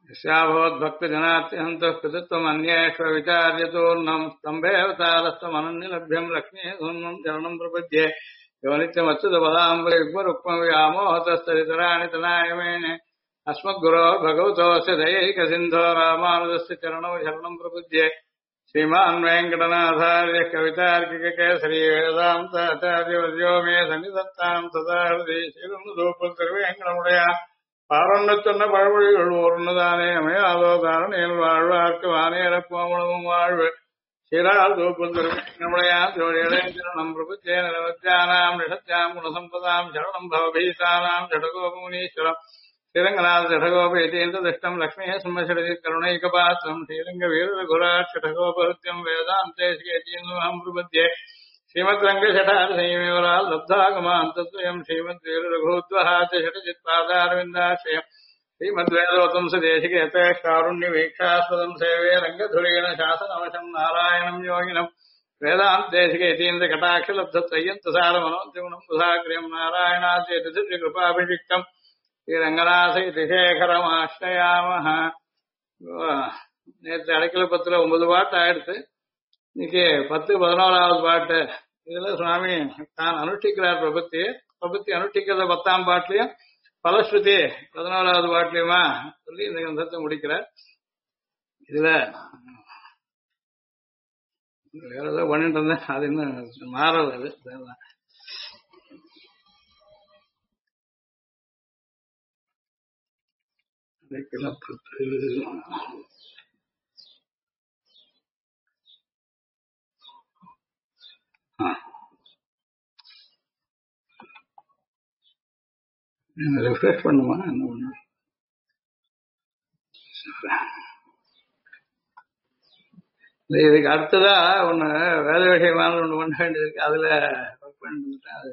यस्याभवद्भक्तजनात्यहन्तः कृतत्वमन्येष्व विचार्यतोऽर्णम् स्तम्भेऽवतारस्तमनन्यलभ्यम् लक्ष्मीधूर्णम् शरणम् प्रपद्ये यो नित्यमच्युतपदाम्बुजयुग्मरुक्मव्यामोहतस्तरितराणि तनायमेने अस्मद्गुरोर्भगवतोऽस्य दयैकसिन्धो रामानुजस्य चरणौ शरणम् प्रपद्ये श्रीमान् वेङ्कटनाथार्य कवितार्किककेसरी वेदान्ताचार्यवर्यो मे सन्निधत्ताम् तथा हृदि श्रीरङ्गधूपतिर्वेङ्कटमुडया பாரொன்ன பழமொழிகள் ஒருதானே அமையாதோ தாரணேல் வாழ்வார்க்கு வானேரப்போமுழவும் வாழ்வு சிறால் தூப்பும் நம்முடையான் நம் பிரபுச்சே நிலவத்தியானாம் நிஷத்தியாம் குணசம்பதாம் சரணம் பவபீசானாம் ஜடகோபமுனீஸ்வரம் ஸ்ரீரங்கநாத ஜடகோபேதேந்திர திருஷ்டம் லக்ஷ்மீ சும்மசடதி கருணைகபாத்திரம் ஸ்ரீரங்க வீர குராட் ஜடகோபருத்தியம் வேதாந்தே ஸ்ரீஜீந்தம் பிரபத்யே श्रीमद् रङ्गशठारसंयमेवराल् लब्धागमान्तद्वयम् श्रीमद् वीररघुद्वहाच षट्चित्पादारविन्दाश्रयम् श्रीमद्वेदोतम् सदेशिकेते कारुण्यवीक्षास्पदम् सेवे रङ्गधुरेण शासनवशम् नारायणम् योगिनम् वेदान्तेशिकेतीन्द्रकटाक्षलब्धत्रय्यन्तसारमनोद्यगुणम् सुधाग्र्यम् नारायणाचेतिकृपाभिषिक्तम् श्रीरङ्गनाथ इति शेखरमाश्रयामः நேற்று அடைக்கல 9 பாட்டு ஆயிடுத்து. இன்னைக்கு 10, 11வது பாட்டு. இதுல சுவாமி தான் அனுஷ்டிக்கிறார் பிரபத்தி அனுஷ்டிக்கிறத 10ஆம் பாட்டிலையும் பலஸ்ருதி 11வது பாட்டிலையுமா சொல்லி இந்த கிரந்தத்தை முடிக்கிறார். இதுல வேற ஏதோ பண்ணிட்டு இருந்தேன், அது இன்னும் மாறல. அது ரிஃப்ரெஷ் பண்ணுமா என்ன பண்ண இதுக்கு அடுத்ததா ஒண்ணு வேலை விஷயமான ஒண்ணு பண்ண வேண்டியது இருக்கு. அதுல ஒர்க் பண்ணிட்டு அது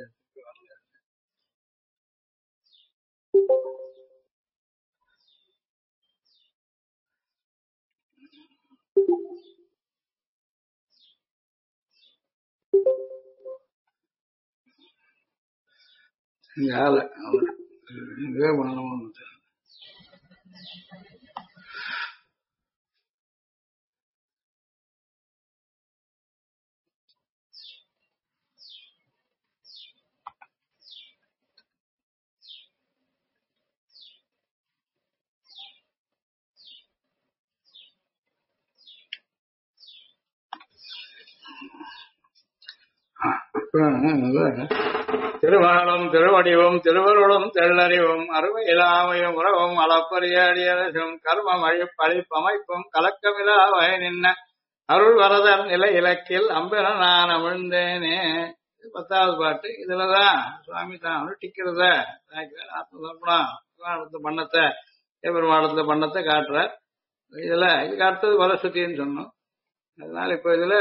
இதுவே பண்ணணும். திருமகளும் திருவடிவும் திருவருளும் தெள்ளறிவும் அருமை இலாமையும் உறவும் அளப்பரியடியரசும் கர்மம் அழிப்பமைப்பும் கலக்கமிலா வகை நின்ன அருள் வரதர் நிலை இலக்கில் அம்பென நான் அமிழ்ந்தேனே. 10வது பாட்டு. இதுலதான் சுவாமி தான் அனுஷ்டிக்கிறத ஆத்மசமர்ப்பணம் பண்ணத்தை பெருமாளத்துல பண்ணத்தை காட்டுறார். இதுக்கு அடுத்தது பலஸ்ருதின்னு சொன்னோம். அதனால இப்ப இதுல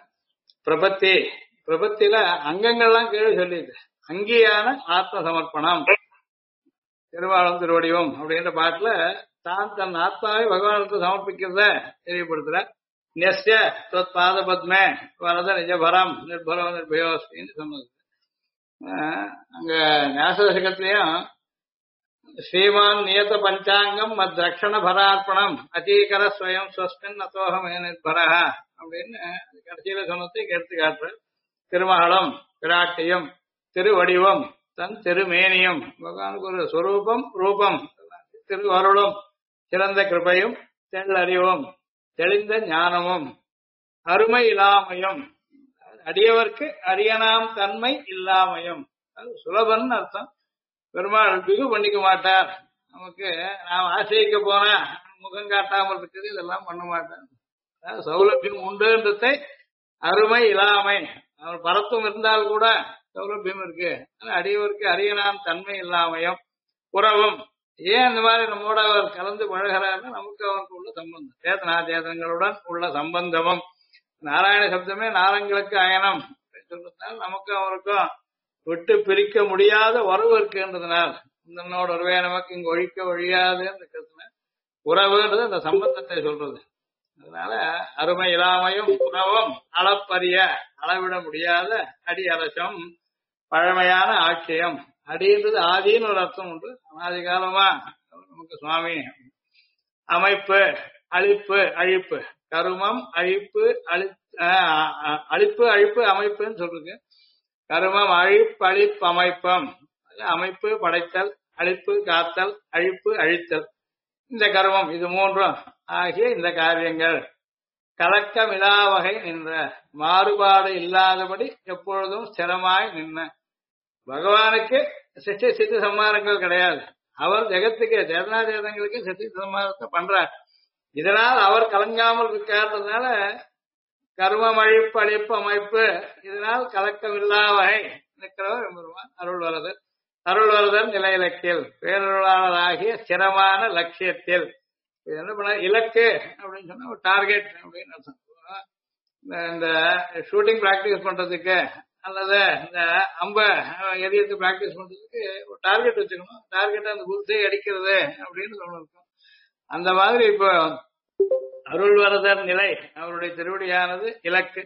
பிரபத்தில அங்கங்கள்லாம் கீழே சொல்லிது. அங்கீயான ஆத்ம சமர்ப்பணம் திருவாளம் திருவடிவம் அப்படின்ற பாட்டுல தான் தன் ஆத்மாவை பகவானுக்கு சமர்ப்பிக்கிறத தெரியப்படுத்துற. நெஸ்ய பாத பத்மே வரத நிஜபரம் நிர்பரம் நிர்பயோஸ்தின்னு சொன்னது. அங்க ஞாசகத்திலையும் ஸ்ரீமான் நியத பஞ்சாங்கம் மத் ரக்ஷண பரார்ப்பணம் அச்சீகர ஸ்வயம் ஸ்வஸ்மின் அத்தோகமே நிர்பரா அப்படின்னு கடைசியில சொன்னதை எடுத்து காட்டுற. திருமகளம் பிராட்டியம் திருவடிவம் தன் திருமேனியம் பகவானுக்கு ஒரு ஸ்வரூபம் ரூபம் திருவருளும் சிறந்த கிருபையும் தெள்ளறிவும் தெளிந்த ஞானமும் அருமை இல்லாமையும் அடியவர்க்கு அரியனாம் தன்மை இல்லாமையும். அது சுலபன் அர்த்தம். பெருமாள் பிகு பண்ணிக்க மாட்டார். நமக்கு நாம் ஆசிரியிக்க போனா முகம் காட்டாமல் இருக்குது, இதெல்லாம் பண்ண மாட்டார். சௌலபியம் உண்டுன்றதை அருமை இல்லாமை அவர் பரத்தும் இருந்தால் கூட சௌலபியம் இருக்கு. அடியவருக்கு அரியனாம் தன்மை இல்லாமையும் உறவும். ஏன் இந்த மாதிரி நம்மோட அவர் கலந்து பழகிறாருன்னா நமக்கு அவருக்கு உள்ள சம்பந்தம் சேதனா சேதங்களுடன் உள்ள சம்பந்தமும். நாராயண சப்தமே நாரங்களுக்கு அயனம் சொல்றதுனால நமக்கு அவருக்கும் விட்டு பிரிக்க முடியாத உறவு இருக்குன்றதுனால இந்தனோட உறவே நமக்கு இங்க ஒழிக்க ஒழியாதுன்னு இருக்கிறதுனால உறவுன்றது அந்த சம்பந்தத்தை சொல்றது. அதனால அருமை இல்லாமையும் உறவும் அளப்பரிய அளவிட முடியாத அடி அரசம் பழமையான ஆட்சியம். அடின்றது ஆதின்னு ஒரு அர்த்தம் உண்டு. அனாதி காலமா நமக்கு சுவாமி அமைப்பு, அழிப்பு, அழிப்பு, கருமம், அழிப்பு, அழிப்பு, அழிப்பு, அமைப்புன்னு சொல்லுங்க. கருமம், அழிப்பு, அமைப்பம். அமைப்பு படைத்தல், அழிப்பு காத்தல், அழிப்பு அழித்தல். இந்த கருமம் இது மூன்றும் ஆகிய இந்த காரியங்கள் கலக்கமிலாவகை நின்ற, மாறுபாடு இல்லாதபடி எப்பொழுதும் ஸ்திரமாய் நின்ன. பகவானுக்கு சிஷ்டி சித்தி சம்மாரங்கள் கிடையாது. அவர் ஜெகத்துக்கு சேதனாதேதங்களுக்கு சித்தி சம்மாரத்தை பண்றார். இதனால் அவர் கலங்காமல் இருக்காததுனால கர்மம், அழிப்பு, அழிப்பு, அமைப்பு இதனால் கலக்கமில்லா வகை நிற்கிறவர் எம்பெருமான் அருள்வரதர். அருள்வரதர் நிலை இலக்கில் பேரருளாளராகிய ஸ்திரமான லட்சியத்தில். இது என்ன பண்ண இலக்கு அப்படின்னு சொன்னா ஒரு டார்கெட் அப்படின்னு அர்த்தம். இந்த ஷூட்டிங் பிராக்டிஸ் பண்றதுக்கு அல்லது இந்த அம்ப எரியத்துக்கு பிராக்டிஸ் பண்றதுக்கு ஒரு டார்கெட் வச்சுக்கணும். டார்கெட் அந்த புல்ஸை அடிக்கிறது அப்படின்னு சொல்லணும். அந்த மாதிரி இப்போ அருள்வரதர் நிலை அவருடைய திருவடியானது இலக்கு.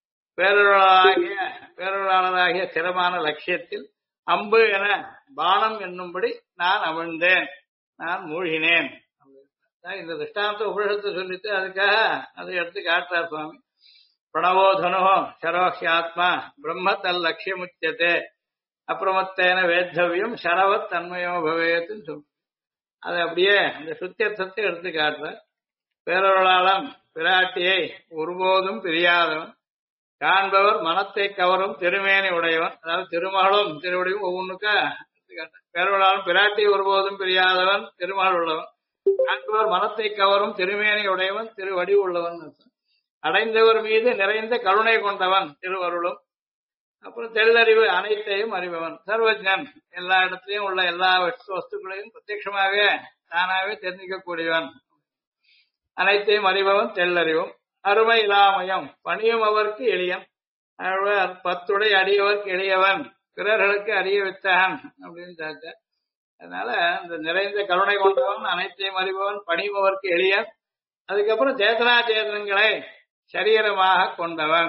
பேரருளாளராகிய ஸ்திரமான லட்சியத்தில் அம்பு என பானம் என்னும்படி நான் அமிழ்ந்தேன், நான் மூழ்கினேன். இந்த திருஷ்டாந்த உபனிஷத்தை சொல்லிட்டு அதுக்காக அதை எடுத்து காட்டுறார் சுவாமி. பிரணவோ தனுஹோ சரோஹ்யாத்மா பிரம்ம தல் லட்சியமுச்சதே அப்பிரமத்தேன வேத்தவியம் சரவத் தன்மயோ பவேத்துன்னு சொல்லு. அது அப்படியே இந்த சுத்தியர்த்தத்தை எடுத்து காட்டுற. பேரருளாளன் பிராட்டியை ஒருபோதும் பிரியாதவன், காண்பவர் மனத்தை கவரும் திருமேனி உடையவன். அதாவது திருமகளும் திருவடியும் ஒவ்வொன்றுக்கா பேரருளாளன் பிராட்டியை ஒருபோதும் பிரியாதவன், திருமகள் உள்ளவன், காண்பவர் மனத்தை கவரும் திருமேனி உடையவன், திருவடி உள்ளவன், அடைந்தவர் மீது நிறைந்த கருணை கொண்டவன், திருவருளும். அப்புறம் தெளிதறிவு அனைத்தையும் அறிபவன், சர்வஜன், எல்லா இடத்திலையும் உள்ள எல்லா வஸ்துக்களையும் பிரத்யட்சமாக தானாவே தெரிஞ்சிக்கக்கூடியவன், அனைத்தையும் அறிபவன், தெள்ளறிவும். அருமை இலாமயம் பணியும் அவருக்கு எளியன், பத்துடை அடியவர்க்கு எளியவன், பிறர்களுக்கு அறிய வித்தகன் அப்படின்னு சாத்த. அதனால இந்த நிறைந்த கருணை கொண்டவன், அனைத்தையும் அறிபவன், பணிபவர்க்கு எளியன். அதுக்கப்புறம் சேதனா சேதனங்களை சரீரமாக கொண்டவன்,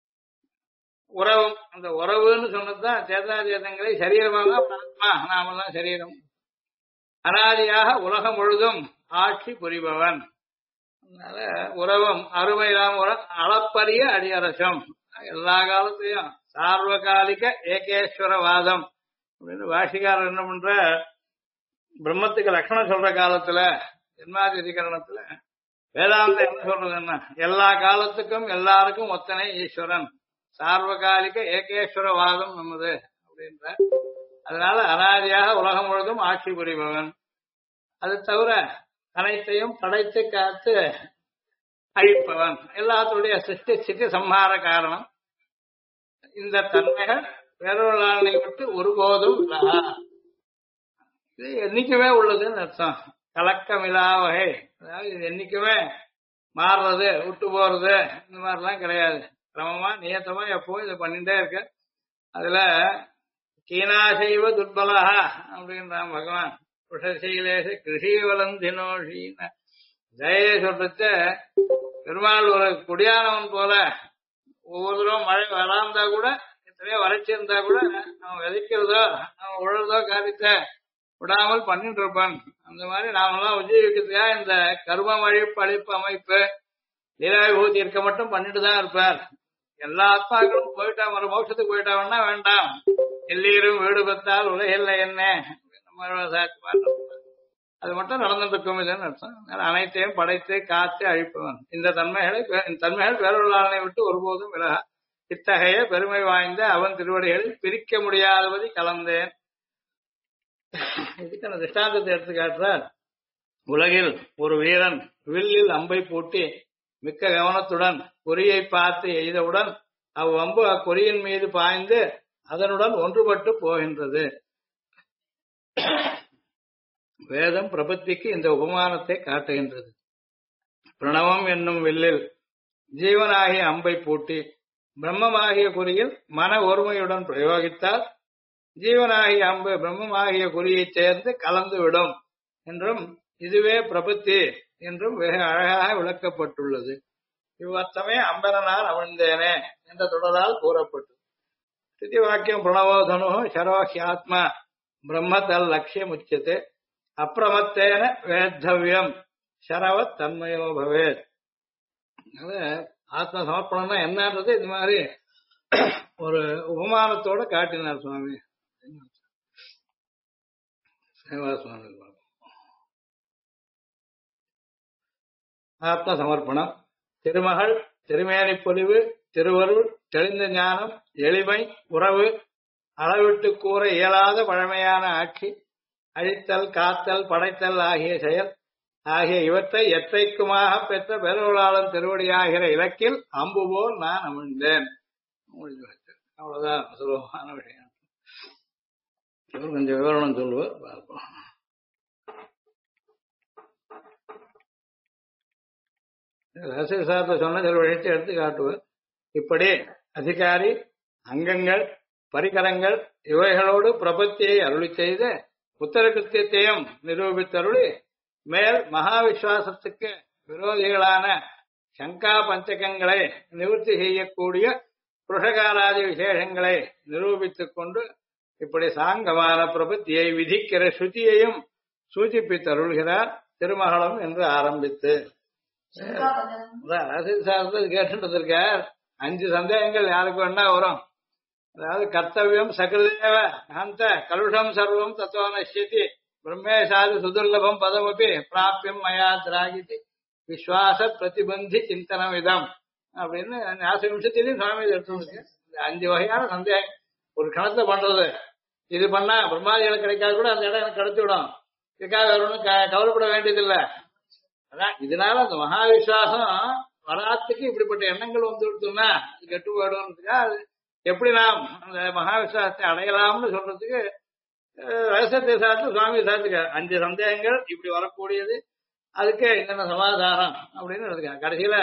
உறவும். அந்த உறவுன்னு சொன்னதுதான் சேதனா சேதனங்களை சரீரமாக நாமெல்லாம் சரீரம். அனாதியாக உலகம் முழுதும் ஆட்சி புரிபவன். அதனால உறவும் அருமையிலாம் அளப்பரிய அடியரசம். எல்லா காலத்தையும் சார்வகாலிக ஏகேஸ்வரவாதம் அப்படின்னு பாஷிகாரர் என்ன பண்ற, பிரம்மத்துக்கு லட்சணம் சொல்ற காலத்துல ஜென்மாதிகரணத்துல வேதாந்தம் என்ன சொல்றதுன்னா, எல்லா காலத்துக்கும் எல்லாருக்கும் ஒத்தனை ஈஸ்வரன், சார்வகாலிக ஏகேஸ்வரவாதம் நம்மது அப்படின்ற. அதனால அனாதியாக உலகம் முழுதும் ஆட்சி புரிபவன். அது தவிர அனைத்தையும் படைத்து காத்து அழிப்பவன், எல்லாத்துடைய சிருஷ்டி சித்தி சம்ஹார காரணம். இந்த தன்மைகள் பேரொருளாளனை விட்டு ஒருபோதும் இது என்னைக்குமே உள்ளதுன்னு அர்த்தம். கலக்கமிலா வகை, அதாவது இது என்னைக்குமே மாறுறது, விட்டு போறது, இந்த மாதிரிலாம் கிடையாது. கிரமமா நியத்தமா எப்பவும் இதை பண்ணிட்டே இருக்க. அதுல கீனாசைவ துர்பலா அப்படின்றான் பகவான். புஷசீலேச கிருஷிவலந்தினோஷின்னு ஜெய சொல்றச்ச பெருமாள் ஒரு குடியானவன் போல ஒவ்வொரு தூரம் மழை வராந்தா கூட, எத்தனையோ வறட்சி இருந்தா கூட அவன் விதைக்கிறதோ அவன் உழறதோ காரியத்தை விடாமல் பண்ணிட்டு இருப்பான். அந்த மாதிரி நாமெல்லாம் உஜீவிக்கிறதுக்கா இந்த கர்மம், அழிப்பு, அழிப்பு, அமைப்பு, லீலாவிபூதி இருக்க மட்டும் பண்ணிட்டு தான் இருப்பார். எல்லா ஆத்மாக்களும் போயிட்டா மறு மோட்சத்துக்கு போயிட்டாங்கன்னா வேண்டாம், எல்லீரும் வீடு பெற்றால் உலகில்லை என்ன அது மட்டும் நடந்துட்டு இருக்கும் இதுன்னு அர்த்தம். அனைத்தையும் படைத்து காத்து அழிப்பவன். இந்த தன்மைகள் பேரொருளாளனை விட்டு ஒருபோதும் விலகா. இத்தகைய பெருமை வாய்ந்த அவன் திருவடிகளில் பிரிக்க முடியாதபடி கலந்தேன். இதுக்கு அந்த திஷ்டாந்தத்தை எடுத்து காட்டுறார். உலகில் ஒரு வீரன் வில்லில் அம்பை பூட்டி மிக்க கவனத்துடன் குறியை பார்த்து எய்தவுடன் அவ்வம்பு அக்குறியின் மீது பாய்ந்து அதனுடன் ஒன்றுபட்டு போகின்றது. வேதம் பிரபத்திக்கு இந்த உபமானத்தை காட்டுகின்றது. பிரணவம் என்னும் வில்லில் ஜீவனாகிய அம்பை பூட்டி பிரம்மமாகிய குறியில் மன ஒருமையுடன் பிரயோகித்தால் ஜீவனாகிய அம்பு பிரம்மமாகிய குறியை சேர்ந்து கலந்து விடும் என்றும் இதுவே பிரபத்தி என்றும் வெகு அழகாக விளக்கப்பட்டுள்ளது. இவ்வர்த்தமே அம்பரனார் அமிழ்ந்தேனே என்ற தொடரால் கூறப்பட்டது. ஸ்திதி வாக்கியம் பிரணவோதனு சரோஹ்யாத்மா பிரம்ம தல் லட்சியம் உச்சதே அப்பிரமத்தேன வேத்தவியம் சரவத் தன்மயோ பவேத். ஆத்ம சமர்ப்பணம்னா என்னன்றது இந்த மாதிரி ஒரு உபமானத்தோட காட்டினார் சுவாமி. சுவாமி ஆத்ம சமர்ப்பணம். திருமகள், திருமேனி பொலிவு, திருவருள், தெளிந்த ஞானம், எளிமை, உறவு, அளவிட்டு கூற இயலாத பழமையான ஆட்சி, அழித்தல், காத்தல், படைத்தல் ஆகிய செயல் ஆகிய இவற்றை எத்தைக்குமாக பெற்ற பெருவளாளன் திருவடியாகிற இலக்கில் அம்பு போல் நான் அமிழ்ந்தேன். அவ்வளவுதான் சுலபமான விஷயம். கொஞ்சம் விவரணம் சொல்லுவார், பார்ப்போம். ரசிக சார்த்த சொன்ன சில வழித்து எடுத்து காட்டுவார். இப்படி அதிகாரி, அங்கங்கள், பரிகரங்கள் இவைகளோடு பிரபத்தியை அருளி செய்து உத்தர கிருத்தியத்தையும் நிரூபித்தருளி மேல் மகா விஸ்வாசத்துக்கு விரோதிகளான சங்கா பஞ்சகங்களை நிவர்த்தி செய்யக்கூடிய புருஷகாராதி விசேஷங்களை நிரூபித்துக் கொண்டு இப்படி சாங்கமான பிரபத்தியை விதிக்கிற ஸ்ருதியையும் சூச்சிப்பித்தருள்கிறார் திருமகளம் என்று ஆரம்பித்து கேட்டு இருக்கார். 5 சந்தேகங்கள் யாருக்கு வேணா வரும். அதாவது கர்த்தவியம் சகிருதேவ அந்த கலுஷம் சர்வம் தத்துவ நஷ்யதி பிரம்மேசாது சுதுர்லபம் பதமபி பிராபியம் மயா திராகிதி விஸ்வாச பிரதிபந்தி சிந்தனம் இதம் அப்படின்னு 40 நிமிஷத்திலையும் சுவாமி எடுத்து 5 வகையான சந்தேகம். ஒரு கணத்தை பண்றது, இது பண்ணா பிரம்மாதிகளுக்கு கிடைக்காது கூட அந்த இடம் எனக்கு கிடைத்து விடும், இதுக்காக ஒன்றும் கவலைப்பட வேண்டியதில்லை. அதான் இதனால அந்த மகா விஸ்வாசம் வராத்துக்கு இப்படிப்பட்ட எண்ணங்கள் வந்து விடுத்தோம்னா அது கெட்டு போயிடும்ன்றதுக்கா அது எப்படி நாம் அந்த மகா விஸ்வாசத்தை அடையலாம்னு சொல்றதுக்கு ரகசியத்தை சார்ந்து சுவாமி சார்த்துக்கார். 5 சந்தேகங்கள் இப்படி வரக்கூடியது, அதுக்கு என்னென்ன சமாதானம் அப்படின்னு எடுத்துக்காங்க. கடைசியில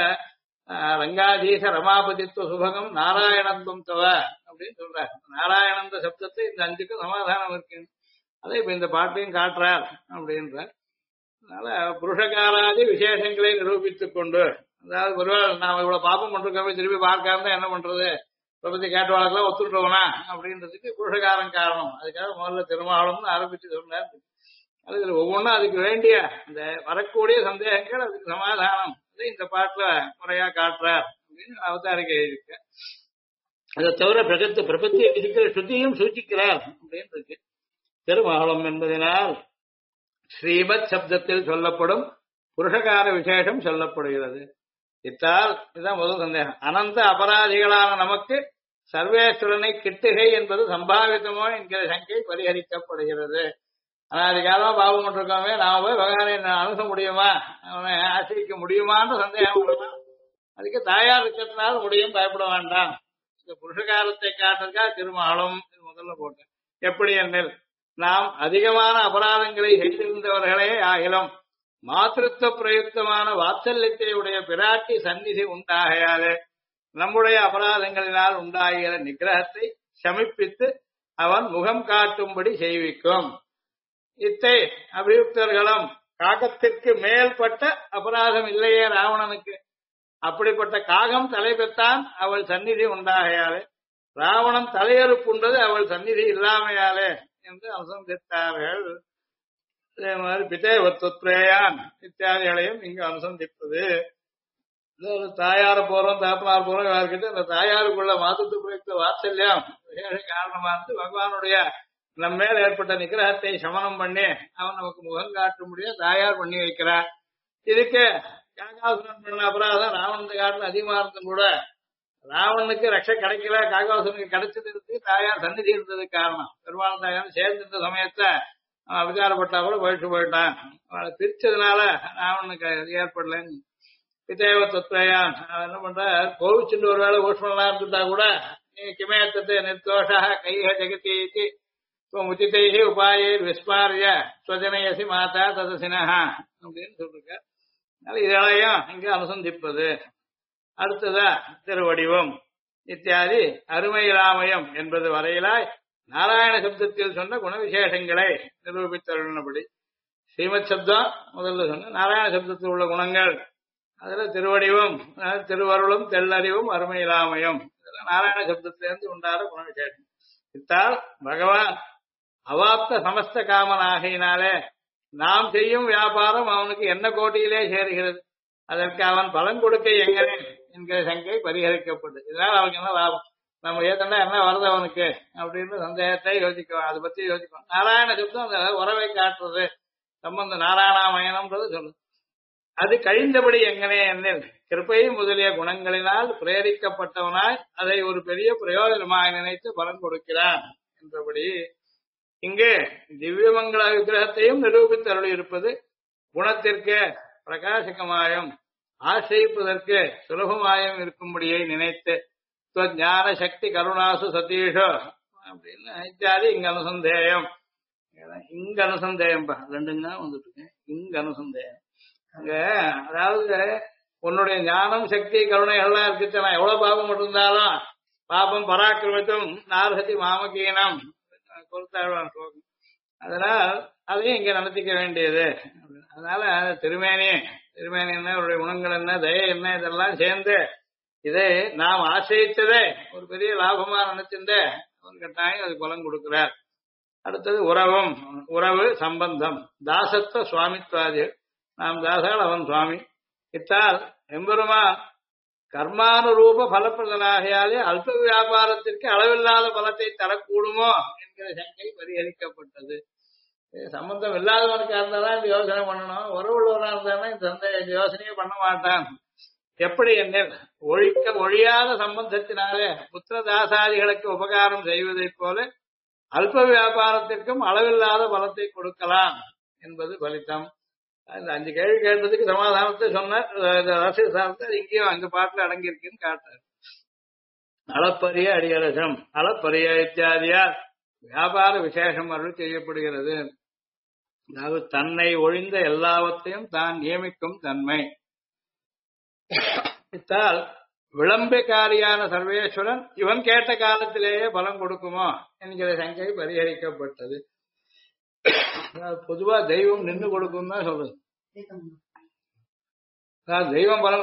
ரங்காதீச ரமாபதித்துவ சுபகம் நாராயணத்துவம் தவ அப்படின்னு சொல்றாரு. நாராயணந்த சப்தத்தை இந்த 5க்கும் சமாதானம் இருக்கு. அதை இப்ப இந்த பாட்டையும் காட்டுறார் அப்படின்ற. அதனால புருஷகாராதி விசேஷங்களை நிரூபித்துக் கொண்டு, அதாவது ஒருவேளை நாம இவ்வளவு பாப்பம் பண்றோமே திருப்பி பார்க்காம என்ன பண்றது, பிரபத்தி கேட்ட வழக்கெல்லாம் ஒத்துட்டுவோனா அப்படின்றதுக்கு புருஷகாரம் காரணம். அதுக்காக முதல்ல திருமாவளம்னு ஆரம்பிச்சு சொன்னார். அது ஒவ்வொன்றும் அதுக்கு வேண்டிய இந்த வரக்கூடிய சந்தேகங்கள் அதுக்கு சமாதானம் இந்த பாட்டுல முறையா காட்டுறார் அப்படின்னு அவதாரிகை இருக்கு. அதை தவிர பிரபத்தியை விதிக்கிற ஸ்ருதியும் சூச்சிக்கிறார் அப்படின்னு இருக்கு. திருமகளம் என்பதனால் ஸ்ரீமத் சப்தத்தில் சொல்லப்படும் புருஷகார விசேஷம் சொல்லப்படுகிறது. இத்தால் இதுதான் முதல் சந்தேகம். அனந்த அபராதிகளான நமக்கு சர்வேஸ்வரனை கிட்டுகை என்பது சம்பாவித்தமோ என்கிற சங்கை பரிகரிக்கப்படுகிறது. அனாதிகாலமா பாவம் கொண்டிருக்கோமே, நாம போய் பகவானை அணுக முடியுமா, அவனை ஆசிரிக்க முடியுமான்ற சந்தேகம் வரலாம். அதுக்கு தாயார் இருக்கிறதுனால முடியும், பயப்பட வேண்டாம். இந்த புருஷகாரத்தை காட்டுறதுக்கா திருமகளும் முதல்ல போட்டேன். எப்படி என்னில் நாம் அதிகமான அபராதங்களை செய்திருந்தவர்களே ஆகிலும் மாத்திருத்த பிரயுக்தமான வாத்சல்யத்தை உடைய பிராட்டி சந்நிதி உண்டாகையாலே நம்முடைய அபராதங்களினால் உண்டாகிற நிகிரகத்தை சமிப்பித்து அவன் முகம் காட்டும்படி செய்விக்கும். இத்தை அபியுக்தர்களும் காகத்திற்கு மேல்பட்ட அபராதம் இல்லையே ராவணனுக்கு, அப்படிப்பட்ட காகம் தலை பெற்றான் அவள் சந்நிதி உண்டாகையாலே, ராவணன் தலையறுப்புண்டது அவள் சந்நிதி இல்லாமையாலே என்று அனுசந்தித்தார்கள். அதே மாதிரி பிதேவத்துத்ரேயான் இத்தியாதிகளையும் இங்கு அனுசந்திப்பது. தாயார போறோம் தாப்பனார் போறோம் யாருக்கிட்ட அந்த தாயாருக்குள்ள மாதத்து பிரயுக்த வாத்சல்யம் காரணமானது பகவானுடைய நம்ம மேல் ஏற்பட்ட நிகிரகத்தை சமனம் பண்ணி அவன் நமக்கு முகம் காட்ட முடியும் தாயார் பண்ணி வைக்கிறார். இதுக்கு காகாசுரன் பண்ண அபராதம் ராவணன் காட்டில் அதிகமா இருந்தும் கூட ராவணனுக்கு ரட்சை கிடைக்கல, காகாசுரனுக்கு கிடைச்சது இருக்கு, தாயார் சந்நிதி இருந்தது காரணம். பெருமாள் தாயார் சேர்ந்திருந்த சமயத்தை அவன் அபிச்சாரப்பட்டா கூட போயிட்டான். அவளை பிரிச்சதுனால ராவணனுக்கு ஏற்படலன்னு பிதேவ தத்வயான் என்ன பண்ற, கோவிச்சுட்டு ஒரு வேளை ஊஷ்மலா இருந்துட்டா கூட நீ கிமேத்தத்தை நிர்தோஷா கைய ஜெகத்தி உச்சிதைகி உபாயே விஸ்மாரிய ஸ்வஜனயசி மாதா ததசினஹா அப்படின்னு சொல்லிருக்க. அதனால இதெல்லாம் இங்க அனுசந்திப்பது. அடுத்ததா திருவடிவம் இத்தியாதி அருமையிலாமயம் என்பது வரையிலாய் நாராயண சப்தத்தில் சொன்ன குணவிசேஷங்களை நிரூபித்தருளினபடி ஸ்ரீமத் சப்தம் முதல்ல சொன்ன நாராயண சப்தத்தில் உள்ள குணங்கள், அதுல திருவடிவம் திருவருளும் தெல்லறிவும் அருமையிலாமயம் நாராயண சப்தத்திலிருந்து உண்டான குணவிசேஷம். இத்தால் பகவான் அவாப்த சமஸ்த காமனாகினாலே நாம் செய்யும் வியாபாரம் அவனுக்கு என்ன கோட்டியிலே சேருகிறது, அதற்கு அவன் பலன் கொடுக்க எங்கனே என்கிற சங்கை பரிகரிக்கப்பட்டது. இதனால் அவனுக்கு என்ன லாபம், நம்ம ஏத்தனா என்ன வருது அவனுக்கு அப்படின்னு சந்தேகத்தை யோசிக்கலாம். அதை பத்தி யோசிக்கலாம். நாராயண சப்தம் அந்த உறவை காட்டுறது, சம்பந்த நாராயணாமயனம்ன்றது சொல்லுது. அது கழிந்தபடி எங்கனே என்னில் கிருப்பை முதலிய குணங்களினால் பிரேரிக்கப்பட்டவனாய் அதை ஒரு பெரிய பிரயோஜனமாக நினைத்து பலன் கொடுக்கிறான் என்றபடி இங்கே திவ்யமங்கள விக்கிரகத்தையும் நிரூபித்து அருளி இருப்பது குணத்திற்கு பிரகாசகமாயும் ஆசிரிப்பதற்கு சுலபமாயும் இருக்கும்படியை நினைத்து ஞான சக்தி கருணாசு சதீஷோ அப்படின்னு இத்தியாதி இங்க அனுசந்தேயம். இங்க அனுசந்தேயம் ரெண்டுங்க வந்துட்டு இருக்கேன். இங்க அனுசந்தேயம் அங்க அதாவது உன்னுடைய ஞானம் சக்தி கருணைகள்லாம் இருக்குச்சுன்னா எவ்வளவு பாபம் இருந்தாலும் பாபம் பராக்கிரமத்தும் நார்ஹதி மாமகீனம் கொடுத்தாழ்வான் ஸ்லோகம். அதனால் அதையும் இங்க நடத்திக்க வேண்டியது. அதனால திருமேனி என்ன அவருடைய குணங்கள் என்ன தயை என்ன இதெல்லாம் சேர்ந்து இதை நாம் ஆசிரியத்ததே ஒரு பெரிய லாபமா நினைச்சிருந்த ஒரு கட்டாயம் அது பலன் கொடுக்கிறார். அடுத்தது உறவு சம்பந்தம் தாசத்துவ சுவாமித்வாதி. நாம் தாசால் அவன் சுவாமி. இத்தால் எம்பெருமான் கர்மானுரூப பலப்பிரதனாகையாலே அல்ப வியாபாரத்திற்கு அளவில்லாத பலத்தை தரக்கூடுமோ என்கிற சங்கை பரிகரிக்கப்பட்டது. சம்பந்தம் இல்லாதவனுக்கா இருந்தாதான் இந்த யோசனை பண்ணணும். உறவுள்ளவனா இருந்தானா இந்த யோசனையே பண்ண மாட்டான். எப்படி என்னில் ஒழியாத சம்பந்தத்தினாலே புத்திரதாசாதிகளுக்கு உபகாரம் செய்வதைப் போல அல்ப வியாபாரத்திற்கும் அளவில்லாத பலத்தை கொடுக்கலாம் என்பது பலித்தம். இந்த 5 கேள்வி கேட்டதுக்கு சமாதானத்தை சொன்னார். ரசிகசாரத்தை இங்கேயும் அங்க பாட்டுல அடங்கியிருக்குன்னு காட்டார். அளப்பரிய அடியரசம் அளப்பரிய இத்தியாதியார் வியாபார விசேஷம் அருள் செய்யப்படுகிறது. அதாவது தன்னை ஒழிந்த எல்லாவற்றையும் தான் நியமிக்கும் தன்மை. இத்தால் விளம்பக்காரியான சர்வேஸ்வரன் இவன் கேட்ட காலத்திலேயே பலம் கொடுக்குமோ என்கிற சங்கை பரிகரிக்கப்பட்டது. பொதுவா தெய்வம் நின்று கொடுக்கும் தான் சொல்றது. தெய்வம் பலம்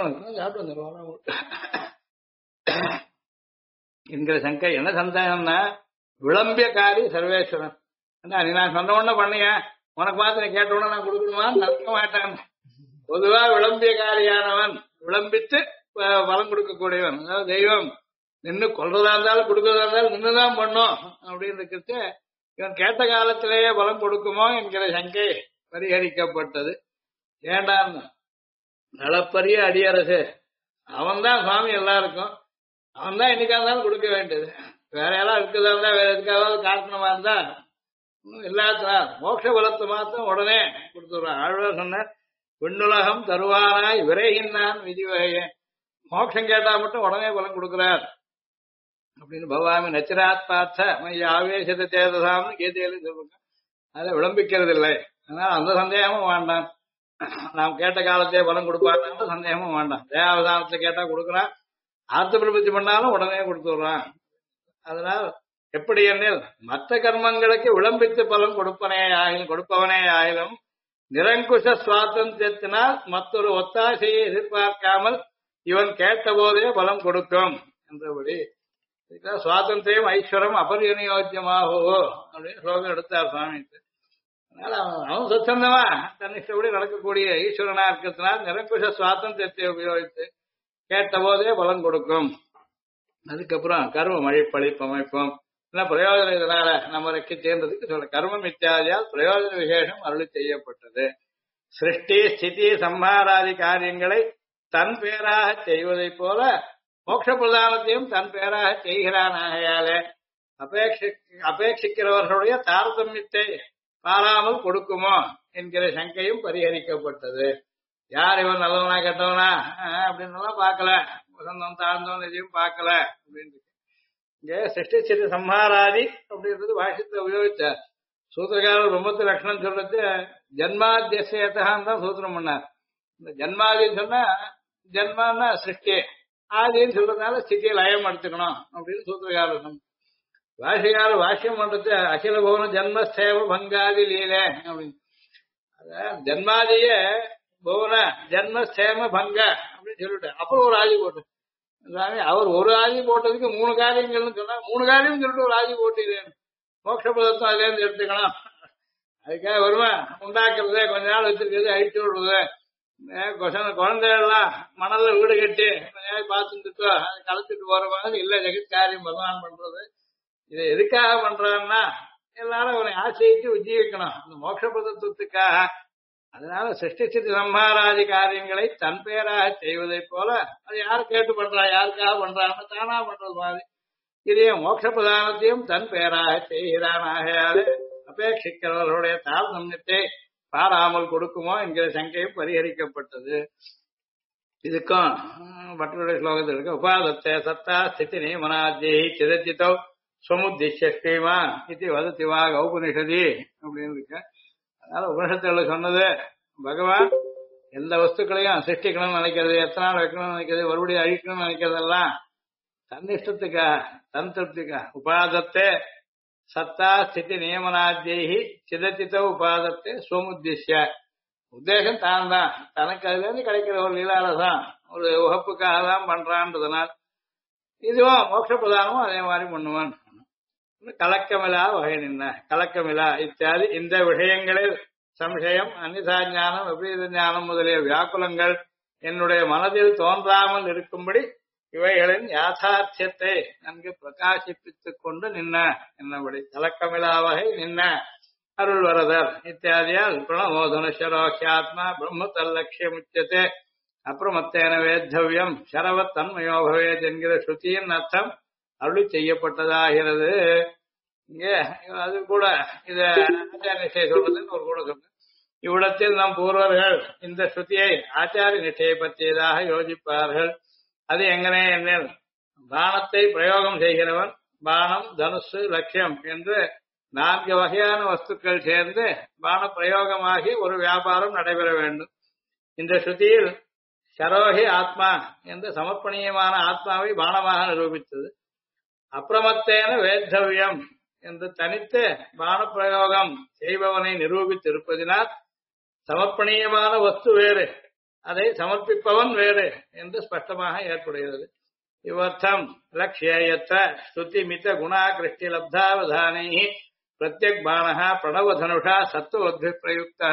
என்கிற சங்கை என்ன சந்தேகம்னா விளம்பியக்காரி சர்வேஸ்வரன். நீ நான் சொன்ன உடனே பண்ணிய உனக்கு பார்த்து நீ கேட்ட உடனே நான் கொடுக்கணுமான்னு நினைக்க மாட்டேன். பொதுவா விளம்பியக்காரியானவன் விளம்பித்து பலம் கொடுக்கக்கூடியவன். அதாவது தெய்வம் நின்று கொள்றதா இருந்தாலும் கொடுக்கறதா இருந்தாலும் நின்றுதான் பண்ணும் அப்படின்னு இருக்கிறது. இவன் கேட்ட காலத்திலேயே பலம் கொடுக்குமோ என்கிற சங்கை பரிகரிக்கப்பட்டது. ஏண்டான்னு நலப்பரிய அடியரசு அவன் தான் சுவாமி எல்லாருக்கும். அவன் தான் என்னைக்கா இருந்தாலும் கொடுக்க வேண்டியது. வேற யாராவது இருக்கிறதா இருந்தா வேற எதுக்காவது காரணமா இருந்தா எல்லாத்தினார் மோட்ச பலத்தை மாத்திரம் உடனே கொடுத்துடுறான். ஆழ்வார் சொன்னார் விண்ணுலகம் தருவானாய் விரைகின்றான் விதி வகையே. மோட்சம் கேட்டா மட்டும் உடனே பலம் கொடுக்கிறார் அப்படின்னு பவாமி நச்சிராத் பார்த்த மைய ஆவேசத்தை தேதசாம்னு கீதையில சொல்லுங்க. அதை விளம்பிக்கிறது இல்லை. அதனால அந்த சந்தேகமும் வேண்டாம். நாம் கேட்ட காலத்தையே பலம் கொடுப்பாங்க சந்தேகமும் வேண்டாம். தேவாவதானத்தை கேட்டா கொடுக்குறான். ஆர்த்த பிரபத்தி பண்ணாலும் உடனே கொடுத்துடுறான். அதனால் எப்படி எண்ணில் மற்ற கர்மங்களுக்கு விளம்பித்து பலம் கொடுப்பவனே ஆயிலும் நிரங்குஷ சுவாதந்திரத்தினால் மற்றொரு ஒத்தாசையை எதிர்பார்க்காமல் இவன் கேட்ட போதே பலம் கொடுக்கும் என்றபடி சுவாதந்திரம் ஐஸ்வரம் அபரியோஜ்யமாகவோ அப்படின்னு ஸ்லோகம் எடுத்தார் சுவாமி. அதனால அவன் சொச்சந்தமா தன்னிஷ்டப்படி நடக்கக்கூடிய ஈஸ்வரனா இருக்கிறதுனால் நிரங்குஷ சுவாதந்திரத்தை உபயோகித்து கேட்ட போதே பலம் கொடுக்கும். அதுக்கப்புறம் கர்ம மழைப்பழிப்பமைப்போம் பிரயோஜனம் இதனால நம்ம ரெக்கி சேர்ந்ததுக்கு சொல்ல கர்மம் இத்தியாதியால் பிரயோஜன விசேஷம் அருளி செய்யப்பட்டது. சிருஷ்டி ஸ்திதி சம்ஹாராதி காரியங்களை தன் பேராக செய்வதைப் போல மோட்ச பிரதானத்தையும் தன் பேராக செய்கிறான். ஆகையாலே அபேட்சிக்கிறவர்களுடைய தாரதமியத்தை பாராமல் கொடுக்குமோ என்கிற சங்கையும் பரிகரிக்கப்பட்டது. யார் இவன் நல்லவனா கெட்டவனா அப்படின்னு பார்க்கல, வசந்தம் தாழ்ந்தவன் எதையும் பார்க்கல அப்படின்னு. இங்க சிருஷ்டி ஸ்திதி சம்ஹாராதி அப்படின்றது பாஷ்யத்தை உபயோகிச்சார். சூத்திரக்காரர் பிரம்மத்து லட்சணம் சொல்றது ஜன்மாத்தியசேதான் தான் சூத்திரம் பண்ணார். இந்த ஜன்மாதின்னு சொன்னா ஜன்மான்னா சிருஷ்டி, ஆதின்னு சொல்றதுனால ஸ்திதியை லயம் எடுத்துக்கணும் அப்படின்னு சூத்திரக்காரர். பாஷ்யக்காரர் பாஷ்யம் பண்றது அகில புவன ஜன்மஸ்தேவ பங்காதி லீல அப்படின்னு. அத ஜன்மாதிய புவன ஜன்மஸ்தேம பங்க அப்படின்னு சொல்லிட்டு அப்புறம் ஒரு ஆதி போட்டு அவர் ஒரு ஆதி போட்டதுக்கு 3 காரியங்கள்னு சொன்னா 3 காரியம் சொல்லிட்டு ஒரு ஆதி போட்டு மோட்ச பதத்தம் அதுல இருந்து எடுத்துக்கணும். அதுக்காக வருமா உண்டாக்குறது, கொஞ்ச நாள் வச்சிருக்கிறது, அழிச்சு விடுறது. குழந்தைகள்லாம் மணல்ல வீடு கட்டி கொஞ்ச நாள் பார்த்துட்டு அதை கலத்துட்டு போற மாதிரி இல்ல ஜெகத்காரியம் பகவான் பண்றது. இதை எதுக்காக பண்றான்னா எல்லாரும் அவனை ஆசையிட்டு உஜ்ஜீவிக்கணும் அந்த மோட்ச பதத்துவத்துக்காக. அதனால சிருஷ்டிச்சிட்டு சம்ஹாராதி காரியங்களை தன் பெயராக செய்வதை போல அது யாரு கேட்டு பண்றா, யாருக்காக பண்றான்னு தானா பண்றது மாதிரி இதே மோட்ச பிரதானத்தையும் தன் பெயராக செய்கிறான். ஆகையாலே அபேட்சிக்கிறவர்களுடைய தாழ்நம்யத்தை பாராமல் கொடுக்குமோ என்கிற சங்கையும் பரிகரிக்கப்பட்டது. இதுக்கும் பட்டருடைய ஸ்லோகத்தில் இருக்க உபாதத்தை சத்தா ஸ்திதி நியமனாத்யை சிதச்சித்தோ சமுத்திஷ்ய ஸ்ரீமான் இது வதத்திவா கௌபனிஷதி அப்படின்னு இருக்க. அதனால உபனிஷத்துல சொன்னது பகவான் எந்த வஸ்துக்களையும் சிருஷ்டிக்கணும்னு நினைக்கிறது, எத்தனை நாள் வைக்கணும்னு நினைக்கிறது, மறுபடியும் அழிக்கணும்னு நினைக்கிறதெல்லாம் தன் இஷ்டத்துக்கா தன் திருப்திக்கா. உபாதத்தை சத்தா ஸ்திதி நியமனாத்யி சிதச்சித்த உபாதத்தை சோமுத்திஷ்ய உத்தேசம் தான் தான் தனக்கு அதுல இருந்து கிடைக்கிற ஒரு லீலாரசம் ஒரு உகப்புக்காக தான் பண்றான்றதுனால் இதுவும் மோட்ச பிரதானமும் அதே மாதிரி பண்ணுவான். கலக்கமிலா வகை நின்ன கலக்கமிலா இத்தியாதி இந்த விஷயங்களில் சம்சயம் அந்நிதா ஞானம் விபரீத ஞானம் முதலிய வியாக்குலங்கள் என்னுடைய மனதில் தோன்றாமல் இருக்கும்படி இவைகளின் யாதார்த்தியத்தை நன்கு பிரகாசிப்பித்துக் கொண்டு நின்ன என்னபடி கலக்கமிலா வகை நின்ன அருள் வரதர் இத்தியாதியால் பிரணமோதனுஷரோக்கியாத்மா பிரம்ம தல்லட்சியம் உச்சத்தை அப்புறமத்தேன வேத்தவியம் சரவத் தன்மயோ பவேத் என்கிற ஸ்ருதியின் அர்த்தம் அருளி செய்யப்பட்டதாகிறது. இங்கே அது கூட இத ஆச்சாரிய நிச்சய சொல்றதுன்னு ஒரு கூட சொல்றேன். இவ்விடத்தில் நம் பூர்வர்கள் இந்த ஸ்ருதியை ஆச்சாரிய நிச்சய பற்றியதாக யோசிப்பார்கள். அது எங்கனே என்னில் பானத்தை பிரயோகம் செய்கிறவன் பானம் தனுசு லட்சியம் என்று 4 வகையான வஸ்துக்கள் சேர்ந்து பான பிரயோகமாகி ஒரு வியாபாரம் நடைபெற வேண்டும். இந்த ஸ்ருதியில் சரோஹி ஆத்மா என்ற சமர்ப்பணீயமான ஆத்மாவை பானமாக நிரூபித்தது. அப்பிரமத்தேன வேத்தவியம் என்று தனித்து பான பிரயோகம் செய்பவனை நிரூபித்திருப்பதினால் சமர்ப்பணீயமான வஸ்து வேறு, அதை சமர்ப்பிப்பவன் வேறு என்று ஸ்பஷ்டமாக ஏற்படுகிறது. இவர்த்தம் லட்சியத்த ஸ்ருதி மித குணா கிருஷ்டி லப்தாவதானை பிரத்யக் பானஹா பிரணவதனுஷா சத்துவத்வி பிரயுக்தா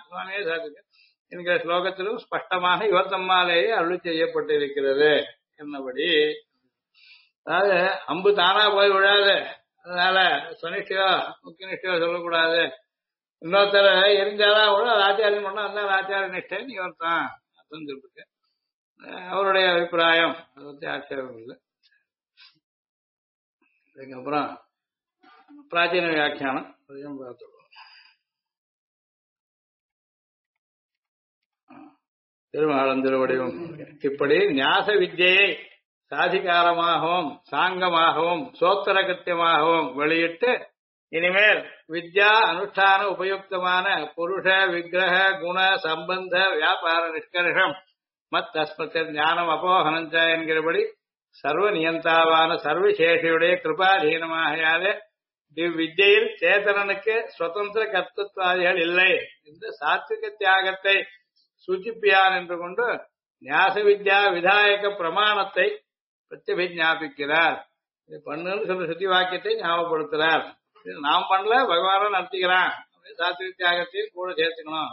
என்கிற ஸ்லோகத்திலும் ஸ்பஷ்டமாக இவர்த்தம்மாலேயே அருள் செய்யப்பட்டிருக்கிறது என்னபடி. அதாவது அம்பு தானா போய் விழாது, அதனால சொனிஷ்டியோ முக்கியனிஷ்டியோ சொல்லக்கூடாது. இன்னொருத்தர எரிஞ்சாதான் கூட அது ஆச்சாரியம் பண்ணா அந்த ஆச்சாரிய நிஷ்டன் இவர் தான் சொல்லிருக்கு. அவருடைய அபிப்பிராயம் அதை பத்தி ஆட்சேபம் இல்லை. அதுக்கப்புறம் பிராச்சீன வியாக்கியானம் அதையும் பார்த்துடுவோம். திருமணம் திருவடிவும் இப்படி ஞாச வித்யை சாதிகாரமாகவும் சாங்கமாகவும் சோத்தரகத்தியமாகவும் வெளியிட்டு இனிமேல் வித்யா அனுஷ்டான உபயுக்தமான புருஷ விக்கிரக குண சம்பந்த வியாபார நிஷ்கர்ஷம் மத் தஸ்மத் ஞானம் அபோகனஞ்ச என்கிறபடி சர்வ நியந்தாவான சர்வசேஷியுடைய கிருபாதீனமாகையாலே இவ்வித்யில் சேதனனுக்கு சுதந்திர கர்த்தத்வாதிகள் இல்லை இந்த சாத்விக தியாகத்தை சூச்சிப்பியான் என்று கொண்டு ஞாச வித்யா விதாயக பிரமாணத்தை பிரத்யபிஞாபிக்கிறார். இது பண்ணுன்னு சொல்ற சுத்தி வாக்கியத்தை ஞாபகப்படுத்துறார். இது நாம் பண்ணல, பகவானும் நடத்திக்கிறான். சாத்விக தியாகத்தையும் கூட சேர்த்துக்கணும்.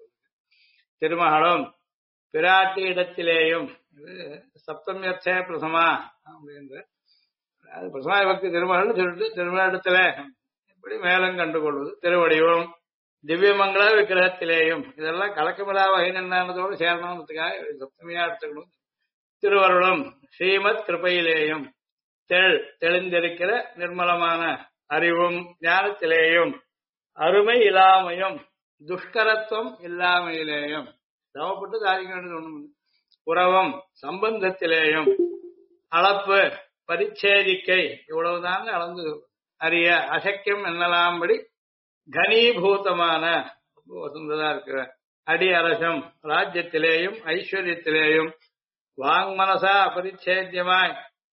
திருமகளும் பிராட்டி இடத்திலேயும் இது சப்தமியர்த்தே பிரசமா அப்படின்ற பிரசமா பக்தி திருமகள்னு சொல்லிட்டு திருமணத்துல இப்படி மேலும் கண்டுகொள்வது. திருவடிவும் திவ்யமங்கள விக்கிரகத்திலேயும் இதெல்லாம் கலக்கமில்லா வகை நின்னதோடு சேரணும்ன்றதுக்காக சப்தமியா எடுத்துக்கணும். திருவருளும் ஸ்ரீமத் கிருபையிலேயும் தெளிந்திருக்கிற நிர்மலமான அறிவும் ஞானத்திலேயும் அருமை இல்லாமையும் துஷ்கரத்துவம் இல்லாமையிலேயும் சமப்பட்டு சாதிக்க வேண்டியது ஒண்ணு. உறவும் சம்பந்தத்திலேயும் அளப்பு பரிச்சேதிக்கை இவ்வளவுதான் அளந்து அறிய அசக்கியம் என்னலாம்படி கனீபூதமான வசந்ததா இருக்கிற அடி அரசம் ராஜ்யத்திலேயும் ஐஸ்வர்யத்திலேயும் வாங்மனசா அபரிச்சேத்தியமாய்